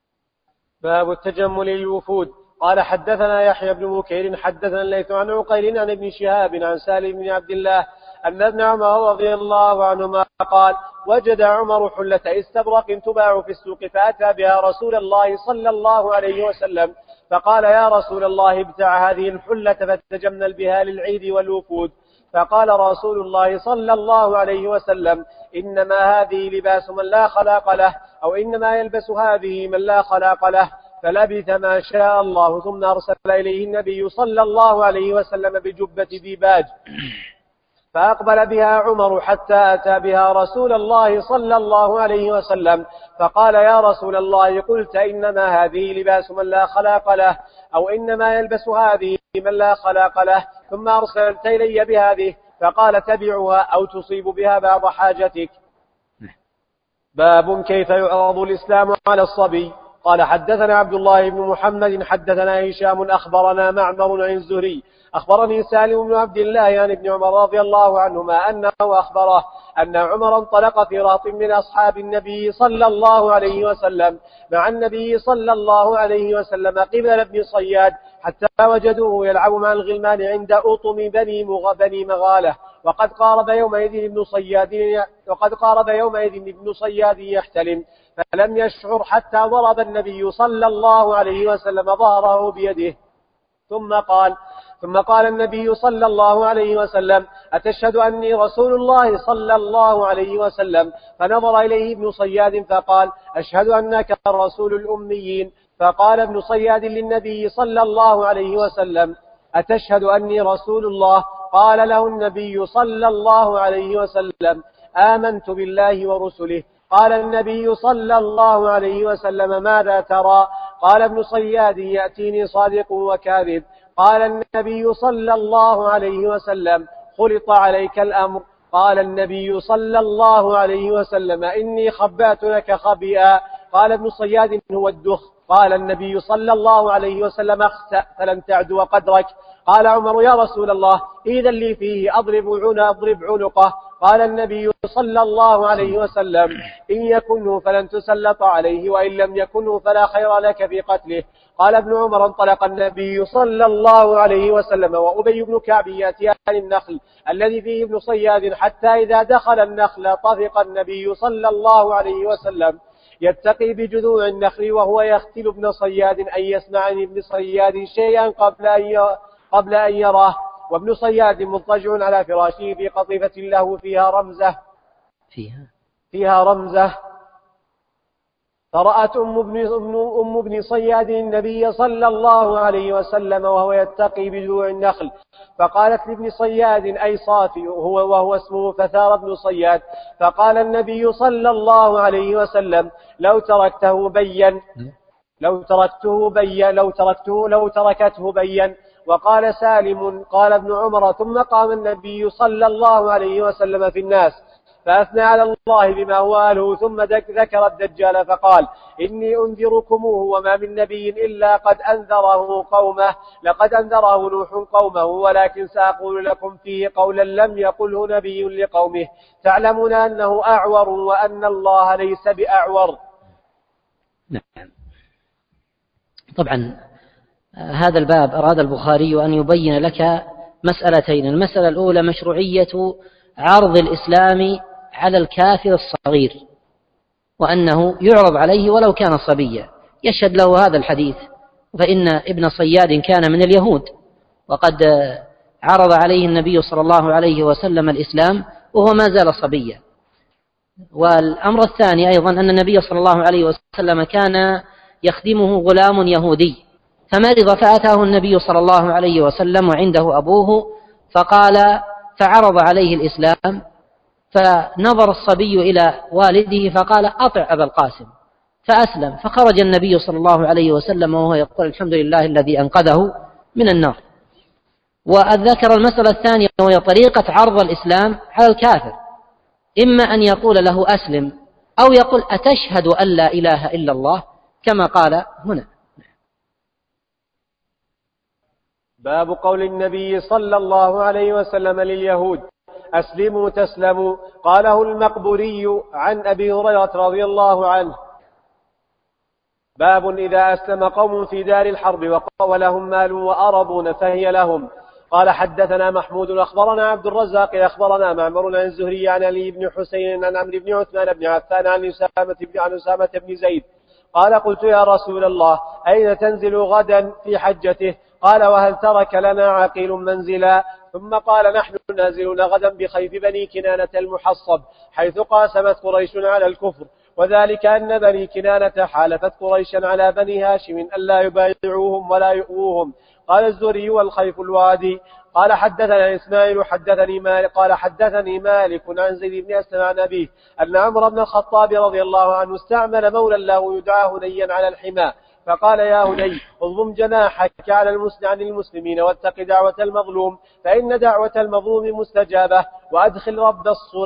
باب التجمل للوفود. قال حدثنا يحيى بن بكير حدثنا الليث عن عقيل عن ابن شهاب عن سالم بن عبد الله أن ابن عمر رضي الله عنهما قال وجد عمر حلة استبرق تباع في السوق فأتى بها رسول الله صلى الله عليه وسلم فقال يا رسول الله ابتع هذه الحلة فتجمل بها للعيد والوفود. فقال رسول الله صلى الله عليه وسلم إنما هذه لباس من لا خلاق له، أو إنما يلبس هذه من لا خلاق له. فلبث ما شاء الله ثم أرسل إليه النبي صلى الله عليه وسلم بجبة ديباج، فأقبل بها عمر حتى أتى بها رسول الله صلى الله عليه وسلم، فقال يا رسول الله قلت إنما هذه لباس من لا خلاق له، أو إنما يلبس هذه من لا خلاق له، ثم أرسلت إلي بهذه، فقال تبعها أو تصيب بها بعض حاجتك. باب كيف يعرض الإسلام على الصبي. قال حدثنا عبد الله بن محمد حدثنا هشام أخبرنا معمر عن الزهري أخبرني سالم بن عبد الله عن ابن عمر رضي الله عنهما أنه أخبره أن عمر انطلق في رهط من أصحاب النبي صلى الله عليه وسلم مع النبي صلى الله عليه وسلم قبل ابن صياد، حتى وجدوه يلعب مع الغلمان عند أطم بني مغالة، وقد قارب يومئذ ابن صياد يحتلم، فلم يشعر حتى ضرب النبي صلى الله عليه وسلم ظهره بيده، ثم قال النبي صلى الله عليه وسلم أتشهد أني رسول الله صلى الله عليه وسلم؟ فنظر إليه ابن صياد فقال أشهد أنك رسول الأميين. فقال ابن صياد للنبي صلى الله عليه وسلم أتشهد أني رسول الله؟ قال له النبي صلى الله عليه وسلم آمنت بالله ورسله. قال النبي صلى الله عليه وسلم ماذا ترى؟ قال ابن صياد يأتيني صادق وكاذب. قال النبي صلى الله عليه وسلم خلط عليك الأمر. قال النبي صلى الله عليه وسلم إني خبأت لك خبيئا. قال ابن صياد هو الدخ. قال النبي صلى الله عليه وسلم اخسأ فلن تعدو قدرك. قال عمر يا رسول الله إذا لي فيه أضرب عنقه. قال النبي صلى الله عليه وسلم إن يكنه فلن تسلط عليه، وإن لم يكنه فلا خير لك في قتله. قال ابن عمر انطلق النبي صلى الله عليه وسلم وأبي بن كعب يأتيان النخل الذي فيه ابن صياد، حتى إذا دخل النخل طفق النبي صلى الله عليه وسلم يتقي بجذوع النخل وهو يختل ابن صياد أن يسمع من ابن صياد شيئا قبل أن يراه، وابن صياد مضطجع على فراشه في قطيفة له فيها رمزة. فرأت أم ابن صياد النبي صلى الله عليه وسلم وهو يتقي بجذوع النخل، فقالت لابن صياد أي صافي وهو اسمه فثار ابن صياد. فقال النبي صلى الله عليه وسلم لو تركته بين. وقال سالم قال ابن عمر ثم قام النبي صلى الله عليه وسلم في الناس فأثنى على الله بما هو أهله، ثم ذكر الدجال فقال إني أنذركموه وما من نبي إلا قد أنذره قومه، لقد أنذره نوح قومه، ولكن سأقول لكم فيه قولا لم يقله نبي لقومه، تعلمون أنه أعور وأن الله ليس بأعور. نعم. طبعا هذا الباب أراد البخاري أن يبين لك مسألتين. المسألة الأولى مشروعية عرض الإسلام على الكافر الصغير، وأنه يعرض عليه ولو كان صبيا. يشهد له هذا الحديث، فإن ابن صياد كان من اليهود، وقد عرض عليه النبي صلى الله عليه وسلم الإسلام وهو ما زال صبيا. والأمر الثاني أيضا أن النبي صلى الله عليه وسلم كان يخدمه غلام يهودي، فمرض فأتاه النبي صلى الله عليه وسلم وعنده أبوه فعرض عليه الإسلام، فنظر الصبي إلى والده فقال أطع أبا القاسم، فأسلم. فخرج النبي صلى الله عليه وسلم وهو يقول الحمد لله الذي أنقذه من النار. وذكر المسألة الثانية وهي طريقة عرض الإسلام على الكافر، إما أن يقول له أسلم أو يقول أتشهد أن لا إله إلا الله كما قال هنا. باب قول النبي صلى الله عليه وسلم لليهود أسلموا تسلموا. قاله المقبوري عن أبي هريرة رضي الله عنه. باب إذا أسلم قوم في دار الحرب ولهم مال وأرضون فهي لهم. قال حدثنا محمود أخبرنا عبد الرزاق أخبرنا معمر عن الزهري عن علي بن حسين عن عمرو بن عثمان بن عفان عن أسامة بن زيد قال قلت يا رسول الله أين تنزل غدا في حجته؟ قال وهل ترك لنا عقيل منزلا؟ ثم قال نحن نازلون غدا بخيف بني كنانة المحصب حيث قاسمت قريش على الكفر، وذلك أن بني كنانة حالفت قريشا على بني هاشم ألا يبايعوهم ولا يؤوهم. قال الزهري والخيف الوادي. قال حدثنا إسماعيل حدثني مالك عن زيد بن أسلم عن أبيه أن عمر بن الخطاب رضي الله عنه استعمل مولى له يدعى هنيا على الحمى، فقال يا هني اضم جناحك عن المسلمين واتق دعوة المظلوم، فإن دعوة المظلوم مستجابة، وأدخل رب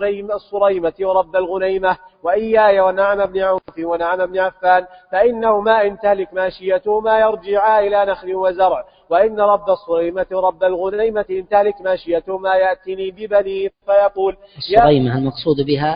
الصريمة ورب الغنيمة وإياي ونعم بن عوف ونعم بن عفان، فإنهما إن تهلك ماشيتهما يرجعا إلى نخل وزرع، وإن رب الصريمة ورب الغنيمة إن تهلك ماشيتهما يأتني ببنيه فيقول الصريمة المقصود بها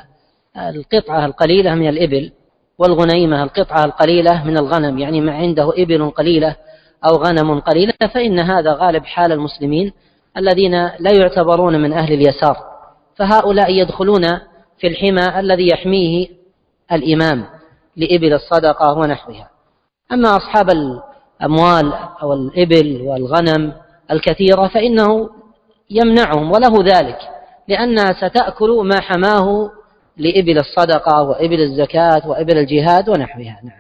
القطعة القليلة من الإبل، والغنيمة القطعة القليلة من الغنم، يعني ما عنده إبل قليلة أو غنم قليلة، فإن هذا غالب حال المسلمين الذين لا يعتبرون من أهل اليسار، فهؤلاء يدخلون في الحمى الذي يحميه الإمام لإبل الصدقة ونحوها. أما أصحاب الأموال أو الإبل والغنم الكثيرة فإنه يمنعهم وله ذلك، لأنها ستأكل ما حماه لإبل الصدقة وإبل الزكاة وإبل الجهاد ونحوها. نعم.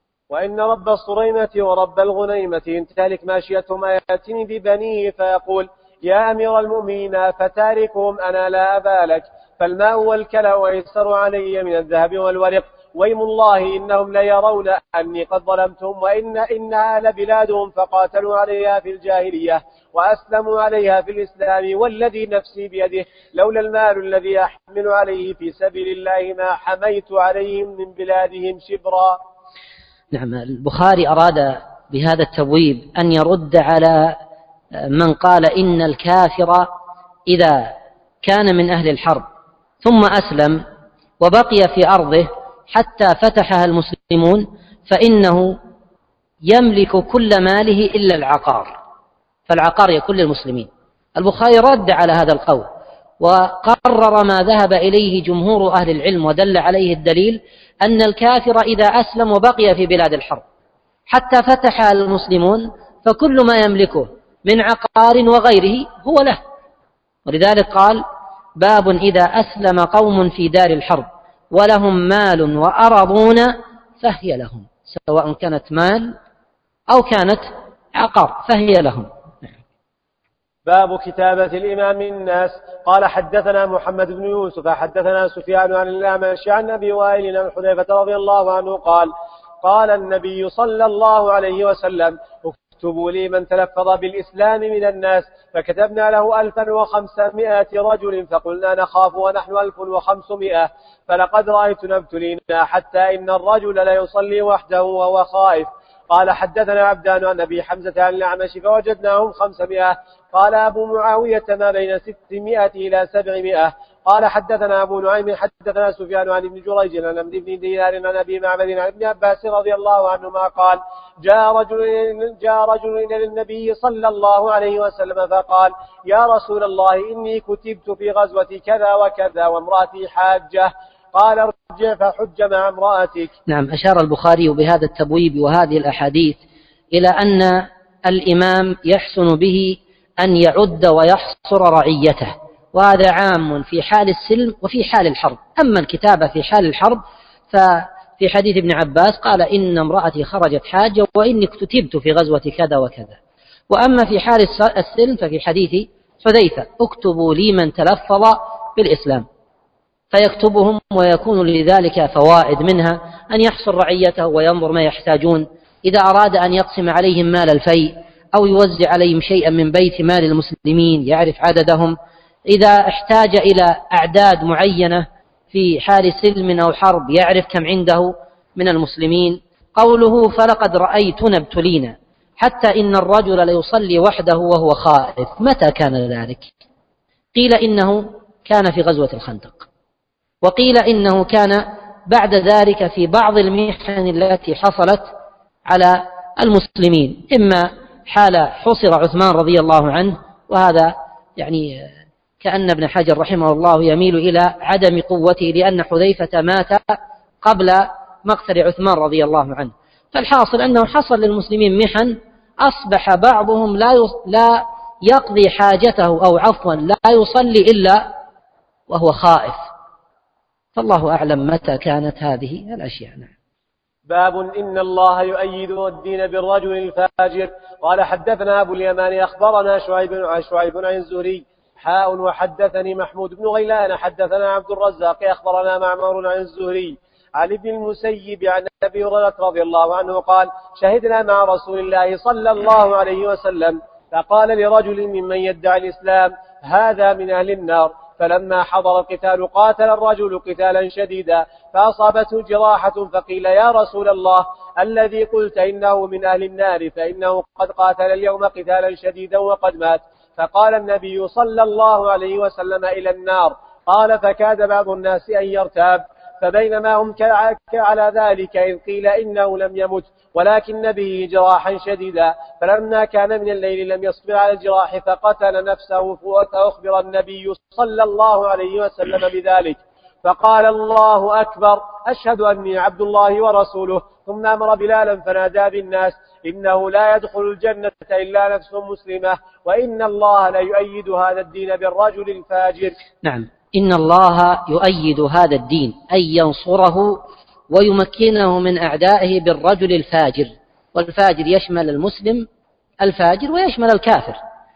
وإن رب الصريمة ورب الغنيمة إن تهلك ماشيتهما يأتني ببنيه فيقول يا أمير المؤمنين فتاركهم أنا لا أبا لك، فالماء والكلى أيسر علي من الذهب والورق، ويم الله إنهم ليرون أني قد ظلمتهم، إنها لبلادهم فقاتلوا عليها في الجاهلية وأسلموا عليها في الإسلام، والذي نفسي بيده لولا المال الذي أحمل عليه في سبيل الله ما حميت عليهم من بلادهم شبرا. نعم. البخاري أراد بهذا التبويب أن يرد على من قال إن الكافر إذا كان من أهل الحرب ثم أسلم وبقي في أرضه حتى فتحها المسلمون فإنه يملك كل ماله إلا العقار، فالعقار يكون للمسلمين. البخاري رد على هذا القول وقرر ما ذهب إليه جمهور أهل العلم، ودل عليه الدليل أن الكافر إذا أسلم وبقي في بلاد الحرب حتى فتح المسلمون فكل ما يملكه من عقار وغيره هو له. ولذلك قال باب إذا أسلم قوم في دار الحرب ولهم مال وأرضون فهي لهم، سواء كانت مال أو كانت عقار فهي لهم. باب كتابة الإمام الناس. قال حدثنا محمد بن يوسف حدثنا سفيان عن الأعمش عن أبي وائل عن حذيفة رضي الله عنه قال النبي صلى الله عليه وسلم اكتبوا لي من تلفظ بالإسلام من الناس، فكتبنا له 1500 رجل، فقلنا نخاف ونحن 1500، فلقد رأيتنا ابتلينا حتى إن الرجل لا يصلي وحده وهو خائف. قال حدثنا عبدان عن أبي حمزة عن الأعمش فوجدناهم 500. قال أبو معاوية ما بين 600 إلى 700. قال حدثنا أبو نعيم حدثنا سفيان عن ابن جريج عن عبد بن دينار عن أبي معبد عن ابن عباس رضي الله عنهما قال جاء رجل إلى النبي صلى الله عليه وسلم فقال يا رسول الله إني كتبت في غزوة كذا وكذا وامرأتي حاجة. قال ارجع فحج مع امرأتك. نعم. أشار البخاري بهذا التبويب وهذه الأحاديث إلى أن الإمام يحسن به أن يعد ويحصر رعيته، وهذا عام في حال السلم وفي حال الحرب. أما الكتابة في حال الحرب ففي حديث ابن عباس قال إن امرأتي خرجت حاجة وإني كتبت في غزوة كذا وكذا. وأما في حال السلم ففي حديث حذيفة اكتبوا لي من تلفظ بالإسلام، فيكتبهم ويكون لذلك فوائد، منها أن يحصر رعيته وينظر ما يحتاجون، إذا أراد أن يقسم عليهم مال الفيء أو يوزع عليهم شيئا من بيت مال المسلمين يعرف عددهم، إذا احتاج إلى أعداد معينة في حال سلم أو حرب يعرف كم عنده من المسلمين. قوله فلقد رأيتنا ابتلينا حتى إن الرجل ليصلي وحده وهو خائف، متى كان ذلك؟ قيل إنه كان في غزوة الخندق، وقيل إنه كان بعد ذلك في بعض المحن التي حصلت على المسلمين، إما حال حصر عثمان رضي الله عنه، وهذا يعني كأن ابن حجر رحمه الله يميل إلى عدم قوته، لأن حذيفة مات قبل مقتل عثمان رضي الله عنه. فالحاصل أنه حصل للمسلمين محن، أصبح بعضهم لا يقضي حاجته، أو عفوا لا يصلي إلا وهو خائف. فالله أعلم متى كانت هذه الأشياء. باب إن الله يؤيد الدين بالرجل الفاجر. قال حدثنا أبو اليمان أخبرنا شعيب عن الزهري وحدثني محمود بن غيلان حدثنا عبد الرزاق أخبرنا معمر عن الزهري عن ابن المسيب عن أبي هريرة رضي الله عنه قال شهدنا مع رسول الله صلى الله عليه وسلم فقال لرجل ممن يدعي الإسلام هذا من أهل النار. فلما حضر القتال قاتل الرجل قتالا شديدا فأصابته جراحة فقيل يا رسول الله الذي قلت إنه من أهل النار فإنه قد قاتل اليوم قتالا شديدا وقد مات. فقال النبي صلى الله عليه وسلم إلى النار. قال فكاد بعض الناس أن يرتاب فبينما هم على ذلك إذ قيل إنه لم يمت ولكن به جراحا شديدا. فلما كان من الليل لم يصبر على الجراح فقتل نفسه فأخبر النبي صلى الله عليه وسلم بذلك فقال الله أكبر أشهد أني عبد الله ورسوله. ثم أمر بلالا فنادى بالناس إنه لا يدخل الجنة إلا نفس مسلمة وإن الله لا يؤيد هذا الدين بالرجل الفاجر. نعم، إن الله يؤيد هذا الدين أي ينصره ويمكنه من أعدائه بالرجل الفاجر. والفاجر يشمل المسلم الفاجر ويشمل الكافر،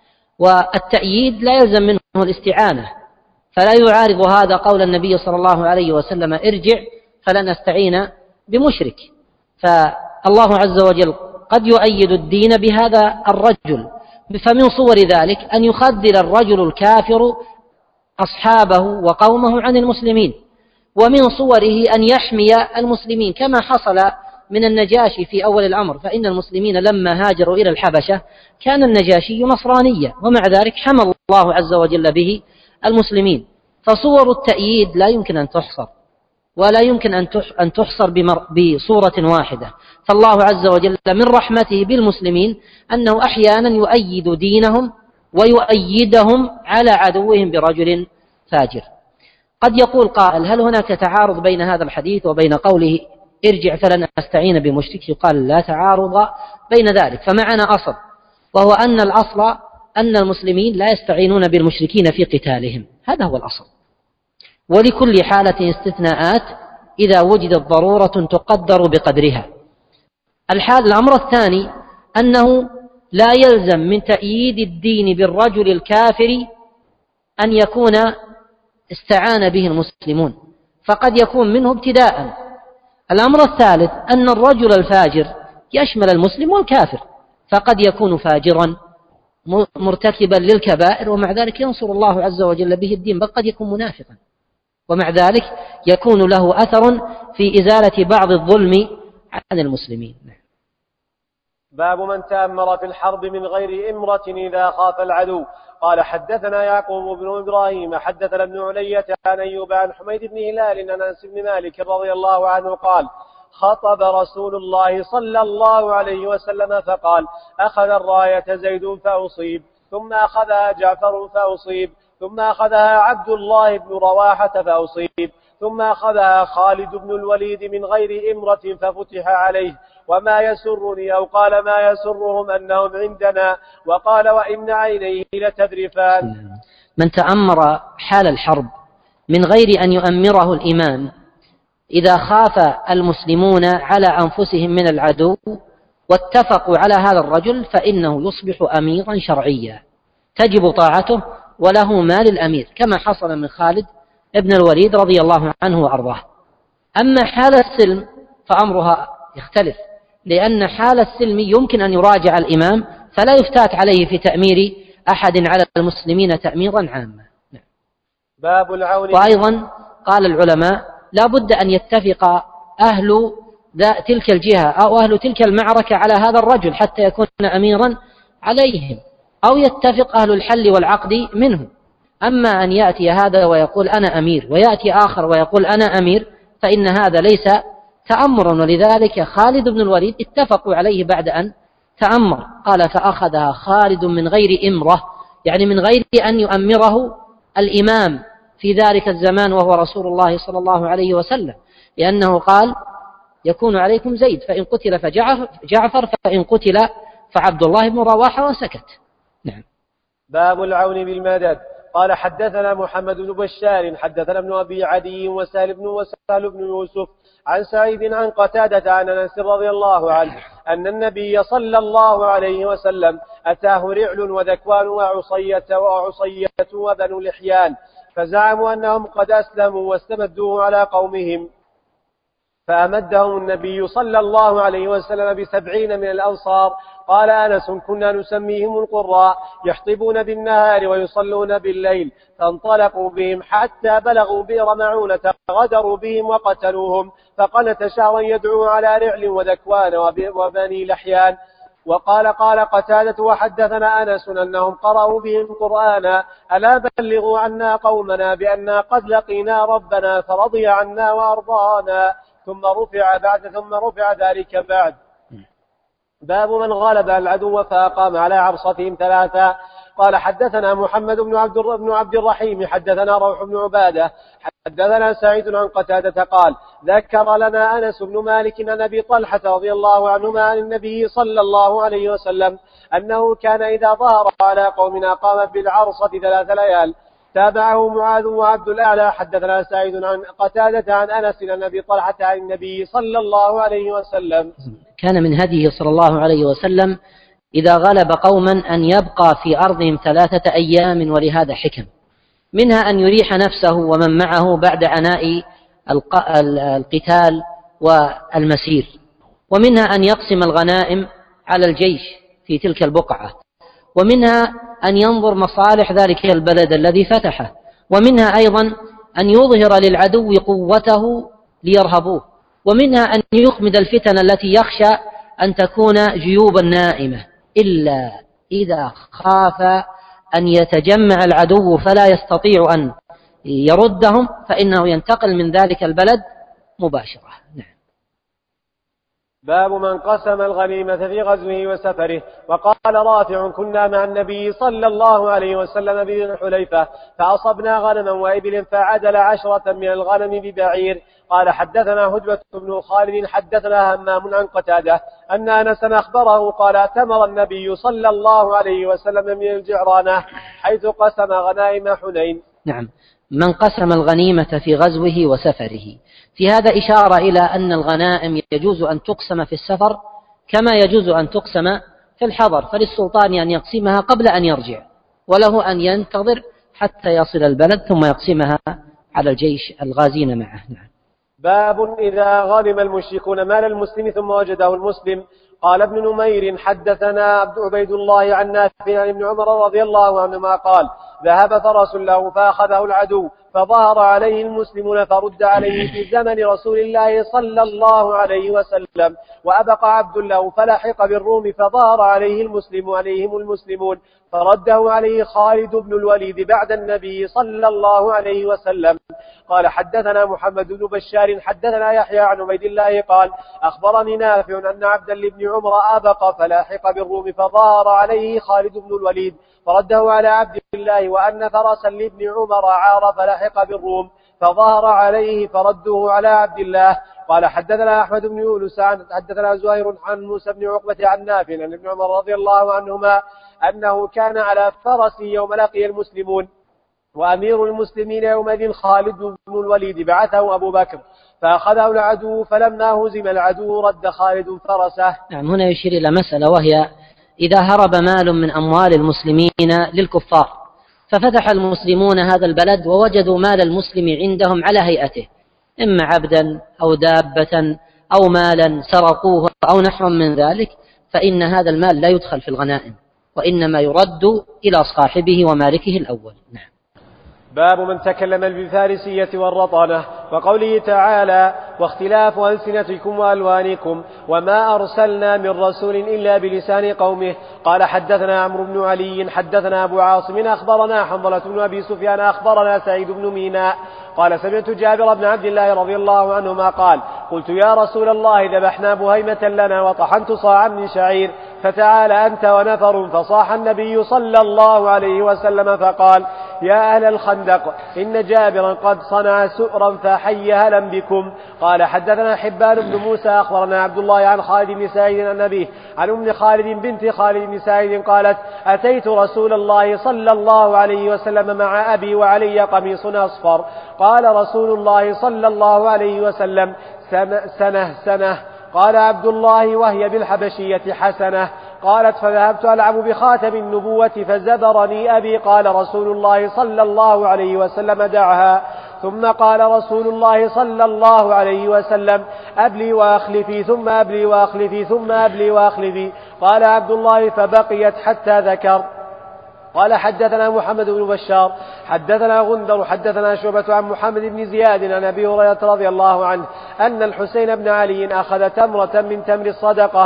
والتأييد لا يلزم منه الاستعانة، فلا يعارض هذا قول النبي صلى الله عليه وسلم ارجع فلن أستعين بمشرك. فالله عز وجل قد يؤيد الدين بهذا الرجل، فمن صور ذلك أن يخذل الرجل الكافر أصحابه وقومه عن المسلمين، ومن صوره أن يحمي المسلمين كما حصل من النجاشي في أول الأمر. فإن المسلمين لما هاجروا إلى الحبشة كان النجاشي نصرانيا، ومع ذلك حمى الله عز وجل به المسلمين. فصور التأييد لا يمكن أن تحصر، ولا يمكن أن تحصر بصورة واحدة. فالله عز وجل من رحمته بالمسلمين أنه أحيانا يؤيد دينهم ويؤيدهم على عدوهم برجل فاجر. قد يقول قائل هل هناك تعارض بين هذا الحديث وبين قوله ارجع فلن أستعين بمشرك؟ يقال لا تعارض بين ذلك، فمعنا أصل، وهو أن الأصل أن المسلمين لا يستعينون بالمشركين في قتالهم، هذا هو الأصل. ولكل حالة استثناءات إذا وجدت ضرورة تقدر بقدرها. الأمر الثاني أنه لا يلزم من تأييد الدين بالرجل الكافر أن يكون استعان به المسلمون، فقد يكون منه ابتداء. الأمر الثالث أن الرجل الفاجر يشمل المسلم والكافر، فقد يكون فاجرا مرتكبا للكبائر ومع ذلك ينصر الله عز وجل به الدين، بل قد يكون منافقا ومع ذلك يكون له أثر في إزالة بعض الظلم عن المسلمين. باب من تأمر في الحرب من غير إمرة إذا خاف العدو. قال حدثنا يعقوب بن إبراهيم حدثنا ابن علية عن أيوب عن حميد بن هلال عن أنس بن مالك رضي الله عنه قال خطب رسول الله صلى الله عليه وسلم فقال أخذ الراية زيد فأصيب، ثم أخذها جعفر فأصيب، ثم أخذها عبد الله بن رواحة فأصيب، ثم أخذها خالد بن الوليد من غير إمرة ففتح عليه. وما يسرني أو قال ما يسرهم أنهم عندنا، وقال وإن عينيه لتذرفان. من تأمر حال الحرب من غير أن يؤمره الإمام إذا خاف المسلمون على أنفسهم من العدو واتفقوا على هذا الرجل فإنه يصبح أميرا شرعيا تجب طاعته وله مال الأمير، كما حصل من خالد ابن الوليد رضي الله عنه وأرضاه. أما حال السلم فأمرها يختلف، لأن حال السلم يمكن أن يراجع الإمام فلا يفتات عليه في تأمير أحد على المسلمين تأميرا عاما. باب العون. وأيضا قال العلماء لا بد أن يتفق أهل تلك الجهة أو أهل تلك المعركة على هذا الرجل حتى يكون أميرا عليهم، أو يتفق أهل الحل والعقد منه. أما أن يأتي هذا ويقول أنا أمير ويأتي آخر ويقول أنا أمير فإن هذا ليس تأمرا، ولذلك خالد بن الوليد اتفقوا عليه بعد أن تأمر. قال فأخذها خالد من غير إمرة، يعني من غير أن يؤمره الإمام في ذلك الزمان وهو رسول الله صلى الله عليه وسلم، لأنه قال يكون عليكم زيد، فإن قتل فجعفر، فإن قتل فعبد الله بن رواحة، وسكت. نعم. باب العون بالمدد. قال حدثنا محمد بن بشار حدثنا ابن أبي عدي وسهل بن يوسف عن سعيد عن قتادة عن أنس رضي الله عنه أن النبي صلى الله عليه وسلم أتاه رعل وذكوان وعصية وبنو لحيان، فزعموا أنهم قد أسلموا واستمدوه على قومهم، فأمدهم النبي صلى الله عليه وسلم ب70 من الأنصار. قال أنس: كنا نسميهم القراء، يحطبون بالنهار ويصلون بالليل، فانطلقوا بهم حتى بلغوا بئر معونة، غدروا بهم وقتلوهم، فقنت شهرا يدعو على رعل وذكوان وبني لحيان. قال قتادة: وحدثنا أنس أنهم قرأوا بهم القرآن: ألا بلغوا عنا قومنا بأننا قد لقينا ربنا فرضي عنا وأرضانا، ثم رفع ذلك بعد. باب من غلب العدو فأقام على عرصتهم 3. قال حدثنا محمد بن عبد الرحيم حدثنا روح بن عبادة حدثنا سعيد عن قتادة قال: ذكر لنا أنس بن مالك عن أبي طلحة رضي الله عنهما عن النبي صلى الله عليه وسلم أنه كان إذا ظهر على قومنا قام بالعرصة 3 ليال. تابعه معاذ وعبد الأعلى. حدثنا سعيد عن قتادة عن أنس عن أبي طلحة عن النبي صلى الله عليه وسلم. كان من هديه صلى الله عليه وسلم إذا غلب قوما أن يبقى في أرضهم 3 أيام، ولهذا حكم، منها أن يريح نفسه ومن معه بعد عناء القتال والمسير، ومنها أن يقسم الغنائم على الجيش في تلك البقعة، ومنها أن ينظر مصالح ذلك البلد الذي فتحه، ومنها أيضا أن يظهر للعدو قوته ليرهبوه، ومنها أن يخمد الفتن التي يخشى أن تكون جيوبا نائمة، إلا إذا خاف أن يتجمع العدو فلا يستطيع أن يردهم، فإنه ينتقل من ذلك البلد مباشرة. نعم. باب من قسم الغنيمة في غزوه وسفره. وقال رافع: كنا مع النبي صلى الله عليه وسلم بذي الحليفة فأصبنا غنما وإبل فعدل 10 من الغنم ببعير. قال حدثنا هجبة بن خالد حدثنا همام عن قتادة أن أنس أخبره قال: اعتمر النبي صلى الله عليه وسلم من الجعرانة حيث قسم غنائم حنين. نعم. من قسم الغنيمة في غزوه وسفره، في هذا إشارة إلى أن الغنائم يجوز أن تقسم في السفر كما يجوز أن تقسم في الحضر، فللسلطان أن يقسمها قبل أن يرجع، وله أن ينتظر حتى يصل البلد ثم يقسمها على الجيش الغازين معه. نعم. باب إذا غنم المشركون مال المسلم ثم وجده المسلم. قال ابن نمير حدثنا عبيد الله عن نافع عن ابن عمر رضي الله عنهما قال: ذهب فرس له فأخذه العدو فظهر عليه المسلمون فرد عليه في زمن رسول الله صلى الله عليه وسلم، وأبقى عبد له فلحق بالروم فظهر عليهم المسلمون فرده عليه خالد بن الوليد بعد النبي صلى الله عليه وسلم. قال حدثنا محمد بن بشار حدثنا يحيى عن عبيد الله قال: أخبرني نافع أن عبدا لابن عمر أبقى فلاحق بالروم فظهر عليه خالد بن الوليد فرده على عبد الله، وأن فرسا لابن عمر عار فلاحق بالروم فظهر عليه فرده على عبد الله. قال حدثنا أحمد بن يونس حدثنا زهير عن موسى بن عقبة عن نافع عن ابن عمر رضي الله عنهما أنه كان على فرس يوم لقي المسلمون، وأمير المسلمين يومئذ خالد بن الوليد بعثه أبو بكر فأخذه العدو، فلما هزم العدو رد خالد فرسه. نعم. هنا يشير إلى مسألة، وهي إذا هرب مال من أموال المسلمين للكفار ففتح المسلمون هذا البلد ووجدوا مال المسلم عندهم على هيئته، إما عبدا أو دابة أو مالا سرقوه أو نحو من ذلك، فإن هذا المال لا يدخل في الغنائم، وإنما يرد إلى صاحبه ومالكه الأول. نعم. باب من تكلم بالفارسية والرطانة. وقوله تعالى: واختلاف ألسنتكم وألوانكم وما أرسلنا من رسول إلا بلسان قومه. قال حدثنا عمرو بن علي حدثنا أبو عاصم أخبرنا حنظلة بن أبي سفيان أخبرنا سعيد بن ميناء قال: سمعت جابر بن عبد الله رضي الله عنهما قال: قلت يا رسول الله ذبحنا بهيمة لنا وطحنت صاعا من شعير فتعال أنت ونفر. فصاح النبي صلى الله عليه وسلم فقال يا أهل الخندق إن جابرا قد صنع سؤرا فحي هلا بكم. قال حدثنا حبان بن موسى أخبرنا عبد الله عن خالد بن سعيد عن أبيه عن أم خالد بنت خالد بن سعيد قالت أتيت رسول الله صلى الله عليه وسلم مع أبي وعلي قميص أصفر. قال رسول الله صلى الله عليه وسلم سنة. قال عبد الله وهي بالحبشية حسنة. قالت فذهبت ألعب بخاتم النبوة فزبرني أبي. قال رسول الله صلى الله عليه وسلم دعها. ثم قال رسول الله صلى الله عليه وسلم أبلي وأخلفي ثم أبلي وأخلفي ثم أبلي وأخلفي. قال عبد الله فبقيت حتى ذكر. قال حدثنا محمد بن بشار حدثنا غندر حدثنا شعبة عن محمد بن زياد عن أبي هريرة رضي الله عنه أن الحسين بن علي أخذ تمرة من تمر الصدقة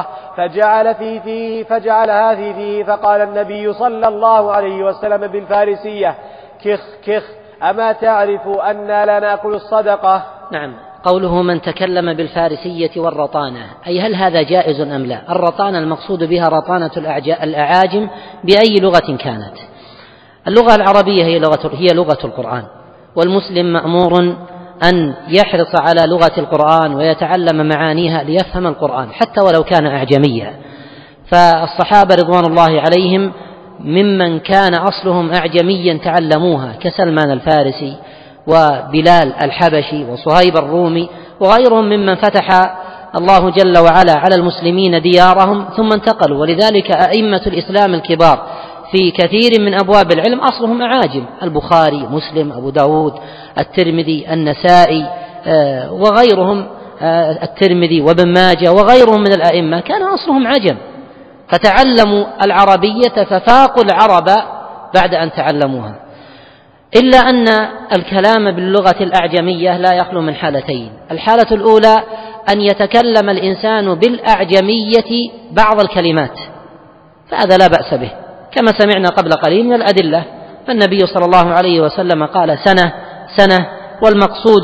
فجعلها في فيه فقال النبي صلى الله عليه وسلم بالفارسية كخ كخ أما تعرف أننا لا نأكل الصدقة. نعم. قوله من تكلم بالفارسية والرطانة أي هل هذا جائز أم لا؟ الرطانة المقصود بها رطانة الأعاجم بأي لغة كانت. اللغة العربية هي لغة القرآن، والمسلم مأمور أن يحرص على لغة القرآن ويتعلم معانيها ليفهم القرآن حتى ولو كان أعجميا. فالصحابة رضوان الله عليهم ممن كان أصلهم أعجميا تعلموها كسلمان الفارسي وبلال الحبشي وصهيب الرومي وغيرهم ممن فتح الله جل وعلا على المسلمين ديارهم ثم انتقلوا. ولذلك أئمة الإسلام الكبار في كثير من أبواب العلم أصلهم أعاجم، البخاري، مسلم، أبو داود، الترمذي، النسائي وغيرهم، الترمذي وابن ماجه وغيرهم من الأئمة كان أصلهم عجم، فتعلموا العربية ففاقوا العرب بعد أن تعلموها. إلا أن الكلام باللغة الأعجمية لا يخلو من حالتين. الحالة الأولى أن يتكلم الإنسان بالأعجمية بعض الكلمات، فهذا لا بأس به كما سمعنا قبل قليل من الأدلة. فالنبي صلى الله عليه وسلم قال سنة والمقصود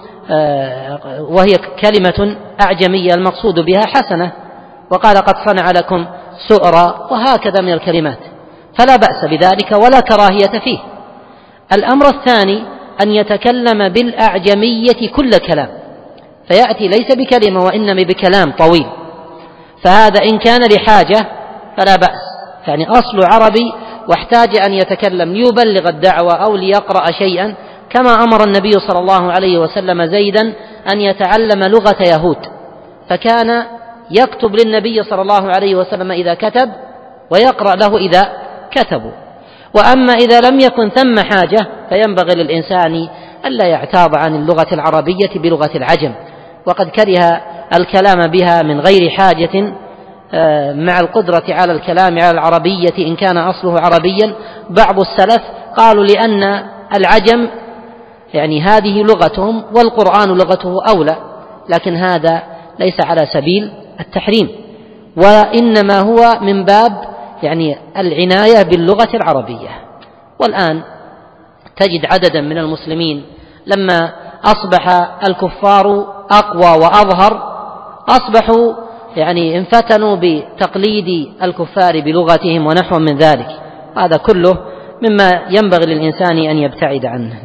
وهي كلمة أعجمية المقصود بها حسنة، وقال قد صنع لكم سؤرا، وهكذا من الكلمات، فلا بأس بذلك ولا كراهية فيه. الأمر الثاني أن يتكلم بالأعجمية كل كلام، فيأتي ليس بكلمة وإنما بكلام طويل، فهذا إن كان لحاجة فلا بأس، يعني أصل عربي واحتاج أن يتكلم ليبلغ الدعوة أو ليقرأ شيئا، كما أمر النبي صلى الله عليه وسلم زيدا أن يتعلم لغة يهود، فكان يكتب للنبي صلى الله عليه وسلم إذا كتب ويقرأ له إذا كتبوا. وأما إذا لم يكن ثم حاجة فينبغي للإنسان ألا يعتاض عن اللغة العربية بلغة العجم، وقد كره الكلام بها من غير حاجة مع القدرة على الكلام على العربية إن كان أصله عربيا. بعض السلف قالوا لأن العجم يعني هذه لغتهم والقرآن لغته أولى، لكن هذا ليس على سبيل التحريم، وإنما هو من باب يعني العناية باللغة العربية. والآن تجد عددا من المسلمين لما أصبح الكفار أقوى وأظهر أصبحوا يعني انفتنوا بتقليد الكفار بلغتهم ونحو من ذلك، هذا كله مما ينبغي للإنسان أن يبتعد عنه.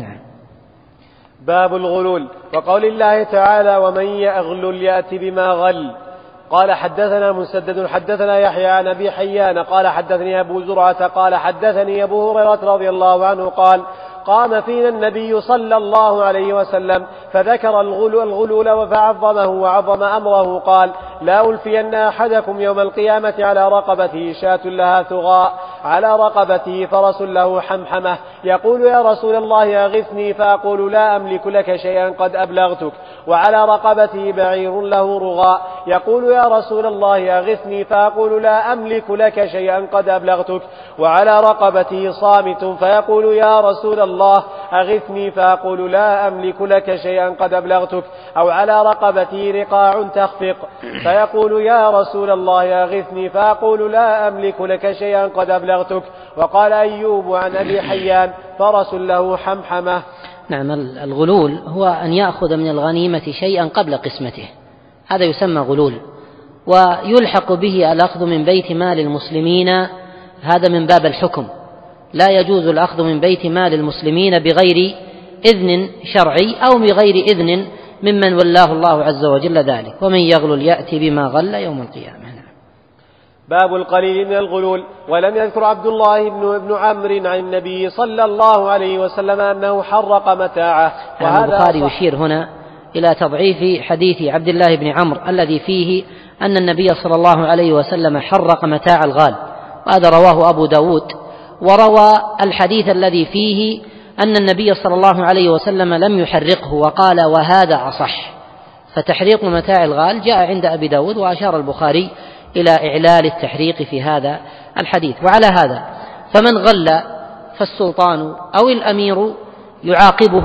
باب الغلول وقول الله تعالى ومن يغلل يأتي بما غل. قال حدثنا مسدد حدثنا يحيى عن أبي حيان قال حدثني أبو زرعة قال حدثني أبو هريرة رضي الله عنه قال قام فينا النبي صلى الله عليه وسلم فذكر الغلول فعظمه وعظم أمره. قال لا ألفين أحدكم يوم القيامة على رقبته شاة لها ثغاء على رقبته فرس له حمحمة يقول يا رسول الله أغثني فأقول لا أملك لك شيئا قد أبلغتك، وعلى رقبته بعير له رغاء يقول يا رسول الله أغثني فأقول لا أملك لك شيئا قد أبلغتك، وعلى رقبته صامت فيقول يا رسول الله أغثني فأقول لا أملك لك شيئا قد أبلغتك، أو على رقبته رقاع تخفق فيقول يا رسول الله أغثني فأقول لا أملك لك شيئا قد أبلغتك. وقال أيوب عن أبي حيان فرس له حمحمة. نعم. الغلول هو أن يأخذ من الغنيمة شيئا قبل قسمته، هذا يسمى غلول. ويلحق به الأخذ من بيت مال المسلمين، هذا من باب الحكم، لا يجوز الأخذ من بيت مال المسلمين بغير إذن شرعي أو بغير إذن ممن ولاه الله عز وجل ذلك، ومن يغلل يأتي بما غل يوم القيامة. باب القليل من الغلول. ولم يذكر عبد الله بن عمرو عن النبي صلى الله عليه وسلم أنه حرق متاعه. وهذا البخاري يشير هنا إلى تضعيف حديث عبد الله بن عمرو الذي فيه أن النبي صلى الله عليه وسلم حرق متاع الغال، وهذا رواه أبو داود. وروى الحديث الذي فيه أن النبي صلى الله عليه وسلم لم يحرقه وقال وهذا أصح، فتحريق متاع الغال جاء عند أبي داود، وأشار البخاري إلى إعلال التحريق في هذا الحديث. وعلى هذا فمن غل فالسلطان أو الأمير يعاقبه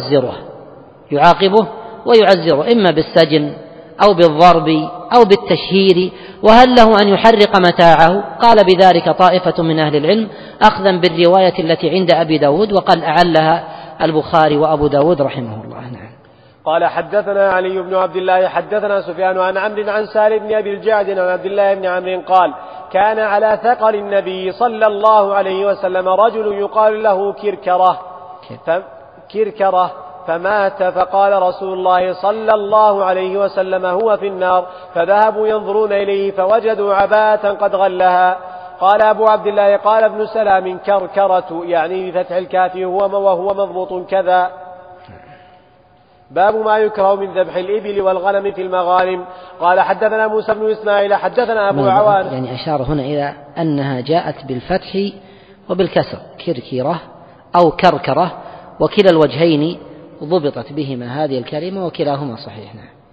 ويعزره إما بالسجن أو بالضرب أو بالتشهير. وهل له أن يحرق متاعه؟ قال بذلك طائفة من أهل العلم أخذا بالرواية التي عند أبي داود، وقد أعلها البخاري وأبو داود رحمه الله. نعم. قال حدثنا علي بن عبد الله حدثنا سفيان عن عمرو عن سالم بن أبي الجعد عن عبد الله بن عمرو قال كان على ثقل النبي صلى الله عليه وسلم رجل يقال له كركرة فمات، فقال رسول الله صلى الله عليه وسلم هو في النار، فذهبوا ينظرون إليه فوجدوا عباءة قد غلها. قال أبو عبد الله قال ابن سلام كركرة يعني بفتح الكاف وهو مضبوط كذا. باب ما يكره من ذبح الإبل والغنم في المغانم. قال حدثنا موسى بن إسماعيل حدثنا أبو عوان، يعني أشار هنا إلى أنها جاءت بالفتح وبالكسر، كركرة أو كركرة، وكلا الوجهين ضبطت بهما هذه الكلمة وكلاهما صحيح.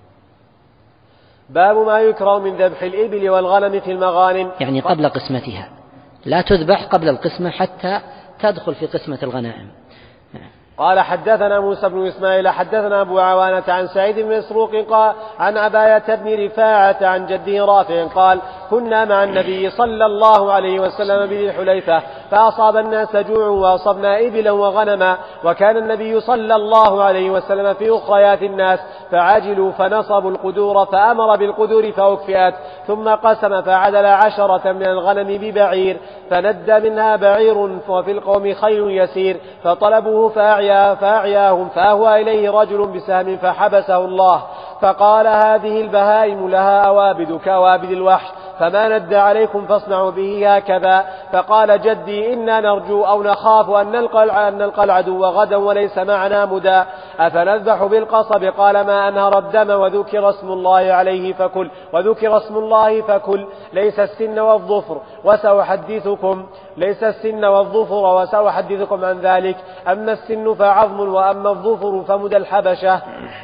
باب ما يكره من ذبح الإبل والغنم في المغانم، يعني قبل قسمتها، لا تذبح قبل القسمة حتى تدخل في قسمة الغنائم. قال حدثنا موسى بن إسماعيل حدثنا أبو عوانة عن سعيد بن مسروق قال عن عباية بن رفاعة عن جده رافع قال كنا مع النبي صلى الله عليه وسلم بذي الحليفة فأصاب الناس جوع وأصبنا إبلا وغنما، وكان النبي صلى الله عليه وسلم في أخريات الناس فعجلوا فنصبوا القدور، فأمر بالقدور فأكفئت، ثم قسم فعدل 10 من الغنم ببعير، فند منها بعير وفي القوم خيل يسير، فطلبوه فأعياهم، فأهوى إليه رجل بسهم فحبسه الله، فقال هذه البهائم لها أوابد كأوابد الوحش، فما ند عليكم فاصنعوا به هكذا. فقال جدي إنا نرجو أو نخاف أن نلقى العدو غدا وليس معنا مدى، أفنذبح بالقصب؟ قال ما أنهر الدم وذكر اسم الله عليه فكل، ليس السن والظفر وسأحدثكم عن ذلك، أما السن فعظم وأما الظفر فمدى الحبشة.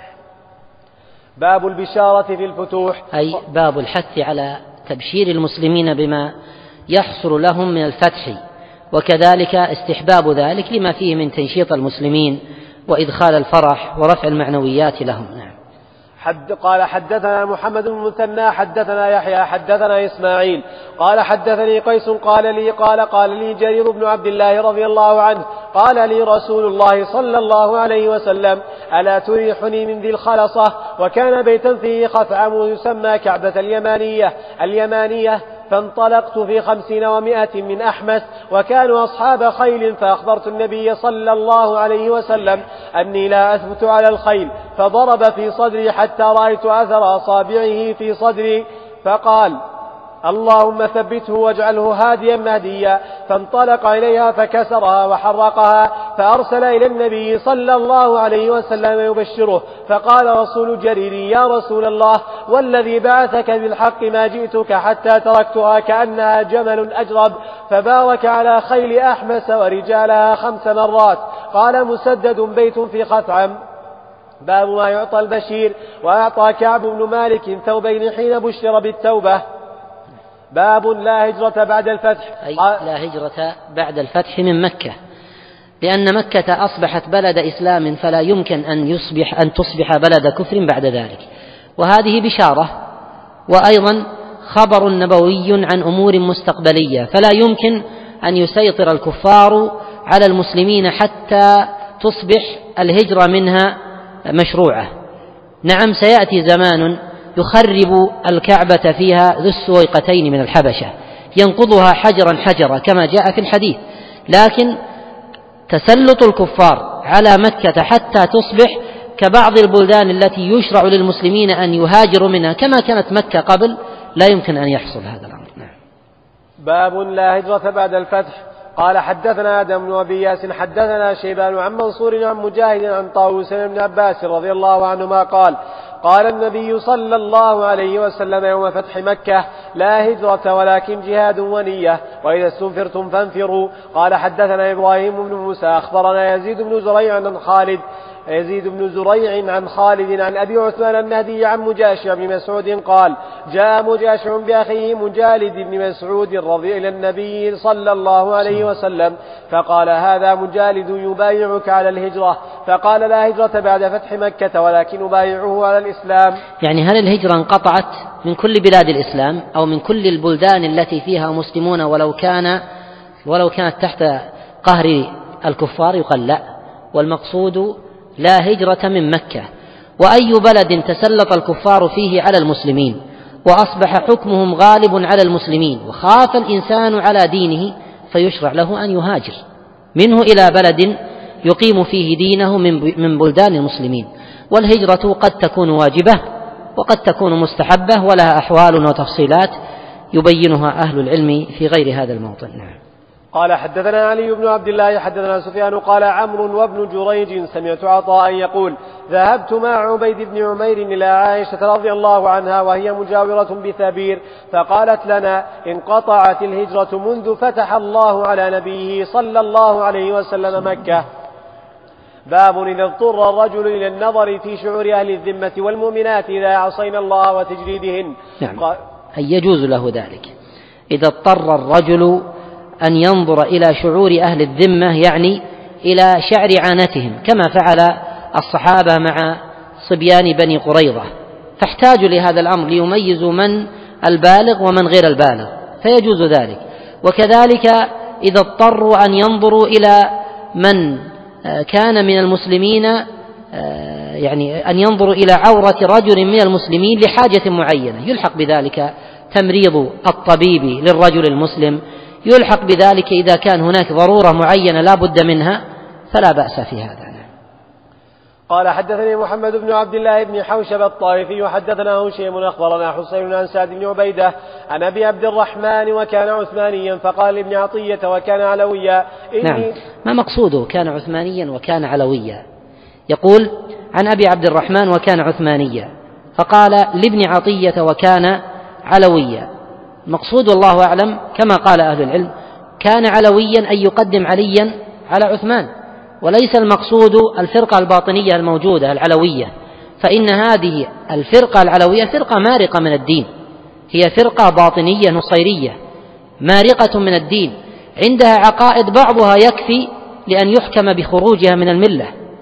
باب البشارة في الفتوح، أي باب الحث على تبشير المسلمين بما يحصل لهم من الفتح، وكذلك استحباب ذلك لما فيه من تنشيط المسلمين وإدخال الفرح ورفع المعنويات لهم. قال حدثنا محمد بن المثنى حدثنا يحيى حدثنا إسماعيل قال حدثني قيس قال لي جرير بن عبد الله رضي الله عنه قال لي رسول الله صلى الله عليه وسلم ألا تريحني من ذي الخلصة؟ وكان بيتا فيه خثعم يسمى كعبة اليمانية فانطلقت في 50 و100 من أحمس، وكانوا أصحاب خيل، فأخبرت النبي صلى الله عليه وسلم أني لا أثبت على الخيل، فضرب في صدري حتى رأيت أثر أصابعه في صدري، فقال اللهم ثبته واجعله هاديا مهديا، فانطلق إليها فكسرها وحرقها، فأرسل إلى النبي صلى الله عليه وسلم يبشره، فقال رسول جرير يا رسول الله والذي بعثك بالحق ما جئتك حتى تركتها كأنها جمل أجرب، فبارك على خيل أحمس ورجالها 5 مرات. قال مسدد بيت في خثعم. باب ما يعطى البشير. وأعطى كعب بن مالك ثوبين حين بشر بالتوبة. باب لا هجرة بعد الفتح، أي لا هجرة بعد الفتح من مكة، لأن مكة أصبحت بلد إسلام، فلا يمكن أن تصبح بلد كفر بعد ذلك، وهذه بشارة وأيضا خبر نبوي عن أمور مستقبلية، فلا يمكن أن يسيطر الكفار على المسلمين حتى تصبح الهجرة منها مشروعة. نعم سيأتي زمان يخرب الكعبة فيها ذو السويقتين من الحبشة، ينقضها حجرا حجرا كما جاء في الحديث. لكن تسلط الكفار على مكة حتى تصبح كبعض البلدان التي يشرع للمسلمين أن يهاجروا منها كما كانت مكة قبل، لا يمكن أن يحصل هذا الأمر. باب لا هجرة بعد الفتح. قال حدثنا آدم بن أبي ياس حدثنا شيبان عن منصور عن مجاهد عن طاووس بن عباس رضي الله عنهما قال قال النبي صلى الله عليه وسلم يوم فتح مكة: لا هجرة ولكن جهاد ونية، وإذا استنفرتم فانفروا. قال حدثنا إبراهيم بن موسى أخبرنا يزيد بن زريع عن خالد عن أبي عثمان النهدي عن مجاشع بن مسعود قال: جاء مجاشع بأخيه مجالد بن مسعود إلى النبي صلى الله عليه وسلم فقال: هذا مجالد يبايعك على الهجرة. فقال: لا هجرة بعد فتح مكة ولكن أبايعه على الإسلام. يعني هل الهجرة انقطعت من كل بلاد الإسلام أو من كل البلدان التي فيها مسلمون ولو كانت تحت قهر الكفار؟ يقال لا، والمقصود لا هجرة من مكة. وأي بلد تسلط الكفار فيه على المسلمين وأصبح حكمهم غالب على المسلمين وخاف الإنسان على دينه فيشرع له أن يهاجر منه إلى بلد يقيم فيه دينه من بلدان المسلمين. والهجرة قد تكون واجبة وقد تكون مستحبة، ولها أحوال وتفصيلات يبينها أهل العلم في غير هذا الموطن. قال حدثنا علي بن عبد الله حدثنا سفيان قال عمرو وابن جريج سمعت عطاء يقول: ذهبت مع عبيد بن عمير إلى عائشة رضي الله عنها وهي مجاورة بثبير، فقالت لنا: انقطعت الهجرة منذ فتح الله على نبيه صلى الله عليه وسلم مكة. باب إذا اضطر الرجل إلى النظر في شعور أهل الذمة والمؤمنات إذا عصينا الله وتجريدهن. نعم، أي يجوز له ذلك إذا اضطر الرجل أن ينظر إلى شعور أهل الذمة، يعني إلى شعر عانتهم، كما فعل الصحابة مع صبيان بني قريظة، فاحتاجوا لهذا الأمر ليميزوا من البالغ ومن غير البالغ، فيجوز ذلك. وكذلك إذا اضطروا أن ينظروا إلى من كان من المسلمين، يعني أن ينظروا إلى عورة رجل من المسلمين لحاجة معينة، يلحق بذلك تمريض الطبيب للرجل المسلم، يلحق بذلك إذا كان هناك ضرورة معينة لا بد منها، فلا بأس في هذا. قال حدثني محمد بن عبد الله بن حوشب الطائفي وحدثنا هشيم أخبرنا حسين عن سعد بن عبيدة عن أبي عبد الرحمن وكان عثمانيا فقال لابن عطية وكان علويا. نعم، ما مقصوده كان عثمانيا وكان علويا؟ يقول عن أبي عبد الرحمن وكان عثمانيا فقال لابن عطية وكان علويا. مقصود الله أعلم كما قال أهل العلم كان علويا أن يقدم عليا على عثمان، وليس المقصود الفرقة الباطنية الموجودة العلوية، فإن هذه الفرقة العلوية فرقة مارقة من الدين، هي فرقة باطنية نصيرية مارقة من الدين، عندها عقائد بعضها يكفي لأن يحكم بخروجها من الملة.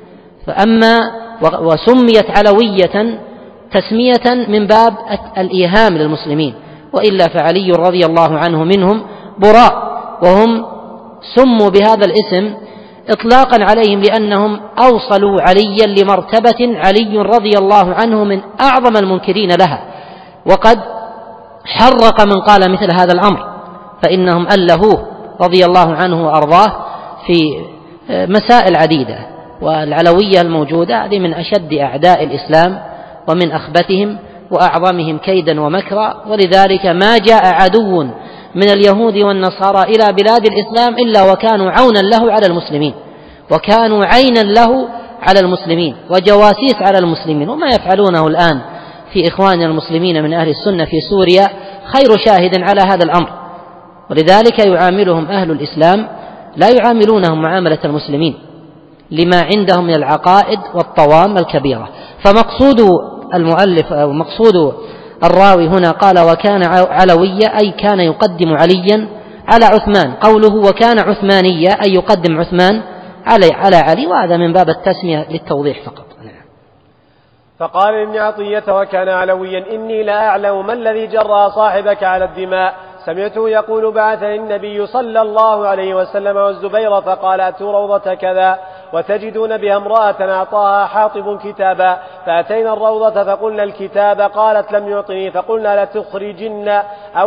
وسميت علوية تسمية من باب الإيهام للمسلمين، وإلا فعلي رضي الله عنه منهم براء، وهم سموا بهذا الاسم إطلاقا عليهم لأنهم أوصلوا عليا لمرتبة علي رضي الله عنه من أعظم المنكرين لها، وقد حرق من قال مثل هذا الأمر، فإنهم ألهوه رضي الله عنه وأرضاه في مسائل عديدة. والعلوية الموجودة هذه من أشد أعداء الإسلام ومن أخبثهم وأعظمهم كيدا ومكرا، ولذلك ما جاء عدو من اليهود والنصارى إلى بلاد الإسلام إلا وكانوا عونا له على المسلمين، وكانوا عينا له على المسلمين وجواسيس على المسلمين. وما يفعلونه الآن في إخواننا المسلمين من أهل السنة في سوريا خير شاهد على هذا الأمر، ولذلك يعاملهم أهل الإسلام لا يعاملونهم معاملة المسلمين لما عندهم من العقائد والطوام الكبيرة. فمقصود المؤلف أو مقصود الراوي هنا قال وكان علوية أي كان يقدم عليا على عثمان، قوله وكان عثمانية أي يقدم عثمان على علي، وهذا من باب التسمية للتوضيح فقط. فقال ابن عطية وكان علويا إني لا أعلم ما الذي جرى صاحبك على الدماء، سمعته يقول بعثني النبي صلى الله عليه وسلم والزبير فقال أتوا روضة كذا، وتجدون بها امرأة أعطاها حاطب كتابا، فأتينا الروضة فقلنا الكتاب، قالت لم يعطني، فقلنا لتخرجن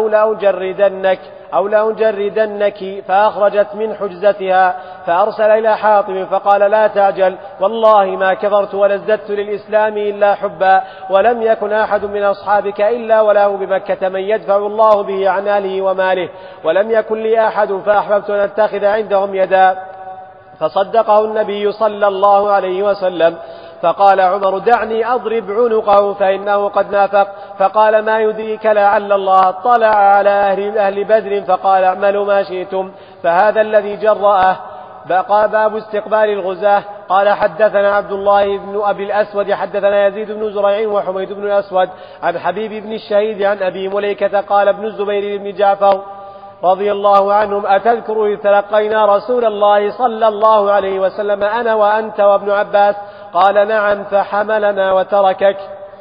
أو لأجردنك، فأخرجت من حجزتها، فأرسل إلى حاطب فقال لا تعجل، والله ما كفرت ولا ازددت للإسلام إلا حبا، ولم يكن أحد من أصحابك إلا وله بمكة من يدفع الله به عن أهله وماله، ولم يكن لي أحد فأحببت أن أتخذ عندهم يدا. فصدقه النبي صلى الله عليه وسلم. فقال عمر دعني أضرب عنقه فإنه قد نافق. فقال ما يدريك لعل الله اطلع على أهل بدر فقال اعملوا ما شئتم، فهذا الذي جرأه. باب استقبال الغزاة. قال حدثنا عبد الله بن أبي الأسود حدثنا يزيد بن زريع وحميد بن الأسود عن حبيب بن الشهيد عن أبي مليكة قال ابن الزبير بن جعفر رضي الله عنهم أتذكر إذ تلقينا رسول الله صلى الله عليه وسلم أنا وأنت وابن عباس؟ قال نعم، فحملنا وتركك.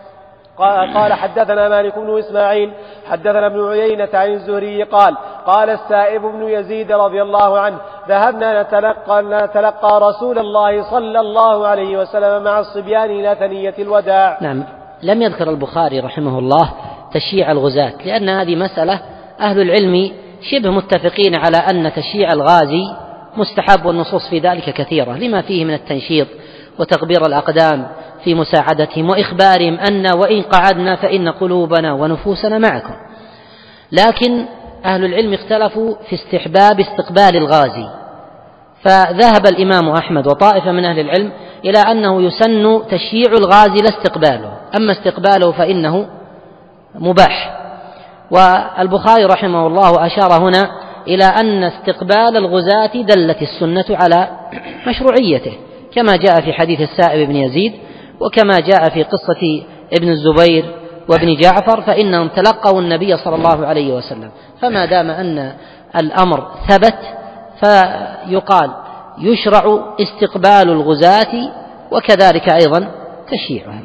قال حدثنا مالك بن إسماعيل حدثنا ابن عيينة عن الزهري قال السائب بن يزيد رضي الله عنه ذهبنا نتلقى رسول الله صلى الله عليه وسلم مع الصبيان إلى ثنية الوداع. نعم. لم يذكر البخاري رحمه الله تشييع الغزاة، لأن هذه مسألة أهل العلم شبه متفقين على أن تشييع الغازي مستحب، والنصوص في ذلك كثيرة لما فيه من التنشيط وتغبير الأقدام في مساعدتهم وإخبارهم أن وإن قعدنا فإن قلوبنا ونفوسنا معكم. لكن أهل العلم اختلفوا في استحباب استقبال الغازي، فذهب الإمام أحمد وطائفة من أهل العلم إلى أنه يسن تشييع الغازي لا استقباله، أما استقباله فإنه مباح. والبخاري رحمه الله أشار هنا إلى أن استقبال الغزاة دلت السنة على مشروعيته، كما جاء في حديث السائب بن يزيد، وكما جاء في قصة ابن الزبير وابن جعفر، فإنهم تلقوا النبي صلى الله عليه وسلم، فما دام أن الأمر ثبت فيقال يشرع استقبال الغزاة وكذلك أيضا تشييعهم.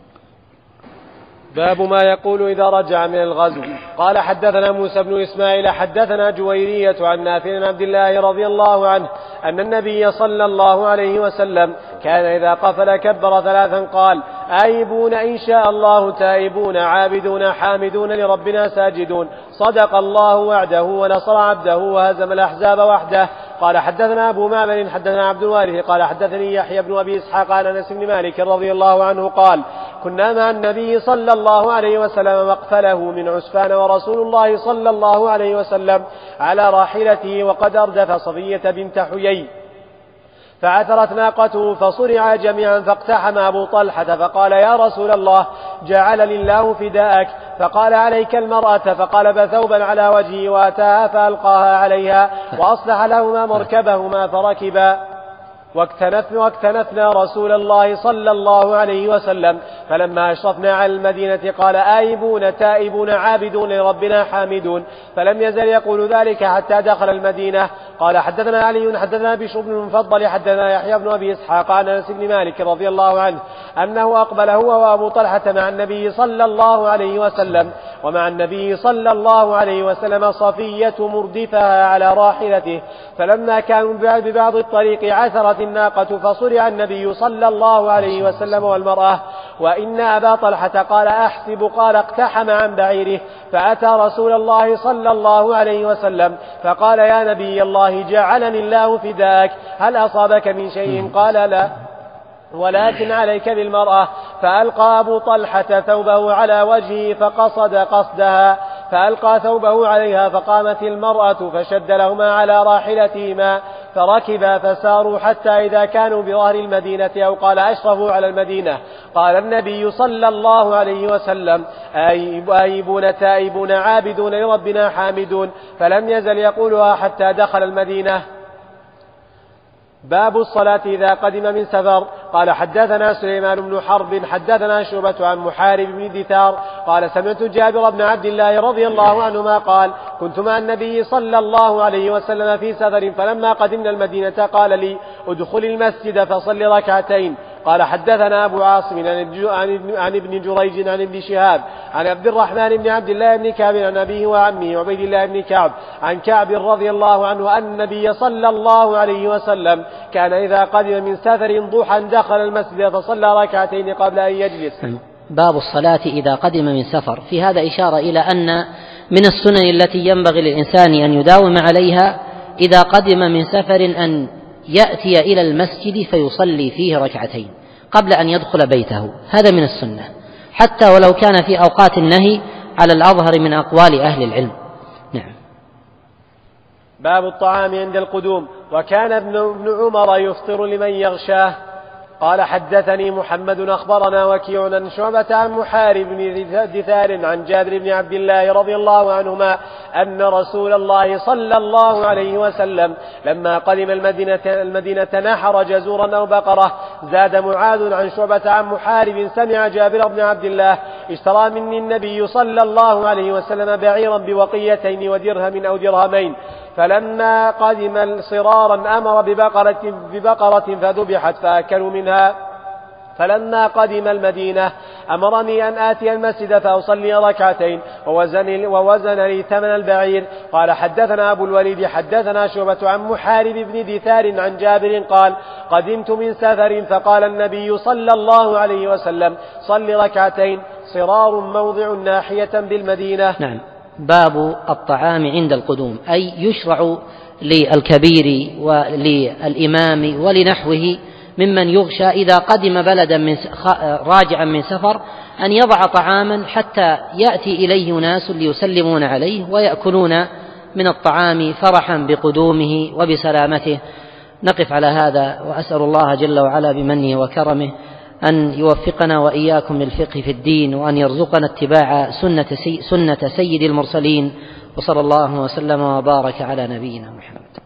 باب ما يقول إذا رجع من الغزو. قال حدثنا موسى بن إسماعيل حدثنا جويرية عن نافع عن عبد الله رضي الله عنه أن النبي صلى الله عليه وسلم كان إذا قفل كبر ثلاثا قال آيبون إن شاء الله تائبون عابدون حامدون لربنا ساجدون، صدق الله وعده ونصر عبده وهزم الأحزاب وحده. قال حدثنا أبو معمر حدثنا عبد الوارث قال حدثني يحيى بن أبي إسحاق عن أنس بن مالك رضي الله عنه قال كنا مع النبي صلى الله عليه وسلم مقفله من عسفان ورسول الله صلى الله عليه وسلم على راحلته وقد أردف صفية بنت حيي، فعثرت ناقته فصرع جميعا، فاقتحم أبو طلحة فقال يا رسول الله جعل لله فداءك، فقال عليك المرأة، فقلب ثوبا على وجهه وأتاها فألقاها عليها وأصلح لهما مركبهما فركبا. واكتنفنا رسول الله صلى الله عليه وسلم، فلما أشرفنا على المدينة قال آيبون تائبون عابدون لربنا حامدون، فلم يزل يقول ذلك حتى دخل المدينة. قال حدثنا علي حدثنا بشر بن المفضل حدثنا يحيى بن أبي إسحاق عن أنس بن مالك رضي الله عنه أنه أقبل هو وأبو طلحة مع النبي صلى الله عليه وسلم، ومع النبي صلى الله عليه وسلم صفية مردفها على راحلته، فلما كانوا ببعض الطريق عثرت الناقة فصرع النبي صلى الله عليه وسلم والمرأة، وإن أبا طلحة قال أحسب قال اقتحم عن بعيره، فأتى رسول الله صلى الله عليه وسلم فقال يا نبي الله جعلني الله فداك، هل أصابك من شيء؟ قال لا ولكن عليك بالمرأة. فألقى أبو طلحة ثوبه على وجهه فقصد قصدها، فألقى ثوبه عليها فقامت المرأة فشد لهما على راحلتهما فركبا فساروا حتى إذا كانوا بظهر المدينة أو قال أشرفوا على المدينة قال النبي صلى الله عليه وسلم آيبون تائبون عابدون لربنا حامدون، فلم يزل يقولها حتى دخل المدينة. باب الصلاة إذا قدم من سفر. قال حدثنا سليمان بن حرب حدثنا شعبة عن محارب بن دثار قال سمعت جابر بن عبد الله رضي الله عنهما قال كنت مع النبي صلى الله عليه وسلم في سفر، فلما قدمنا المدينة قال لي ادخل المسجد فصل ركعتين، قال حدثنا أبو عاصم عن ابن جريج عن ابن شهاب عن عبد الرحمن بن عبد الله بن كعب عن أبيه وعمه عبيد الله بن كعب عن كعب رضي الله عنه أن النبي صلى الله عليه وسلم كان إذا قدم من سفر ضحى دخل المسجد فصلى ركعتين قبل أن يجلس. باب الصلاة إذا قدم من سفر. في هذا إشارة إلى أن من السنن التي ينبغي للإنسان أن يداوم عليها إذا قدم من سفر أن يأتي إلى المسجد فيصلي فيه ركعتين قبل أن يدخل بيته. هذا من السنة حتى ولو كان في أوقات النهي على الأظهر من أقوال أهل العلم. نعم. باب الطعام عند القدوم. وكان ابن عمر يفطر لمن يغشاه. قال حدثني محمد أخبرنا وكيع عن شعبة عن محارب بن دثار عن جابر بن عبد الله رضي الله عنهما أن رسول الله صلى الله عليه وسلم لما قدم المدينة نحر جزورا أو بقرة. زاد معاذ عن شعبة عن محارب سمع جابر بن عبد الله اشترى مني النبي صلى الله عليه وسلم بعيرا بوقيتين ودرهم أو درهمين، فلما قدم صرارا أمر ببقرة فذبحت فأكلوا منها. فلما قدم المدينة أمرني أن آتي المسجد فأصلي ركعتين ووزن لي ثمن البعير. قال حدثنا أبو الوليد حدثنا شعبة عن محارب بن دثار عن جابر قال قدمت من سفر فقال النبي صلى الله عليه وسلم صل ركعتين، صرار موضع ناحية بالمدينة. نعم. باب الطعام عند القدوم، أي يشرع للكبير وللإمام ولنحوه ممن يغشى إذا قدم بلدا راجعا من سفر أن يضع طعاما حتى يأتي إليه ناس ليسلمون عليه ويأكلون من الطعام فرحا بقدومه وبسلامته. نقف على هذا وأسأل الله جل وعلا بمنه وكرمه أن يوفقنا وإياكم للفقه في الدين وأن يرزقنا اتباع سنة سيد المرسلين، وصلى الله وسلم وبارك على نبينا محمد.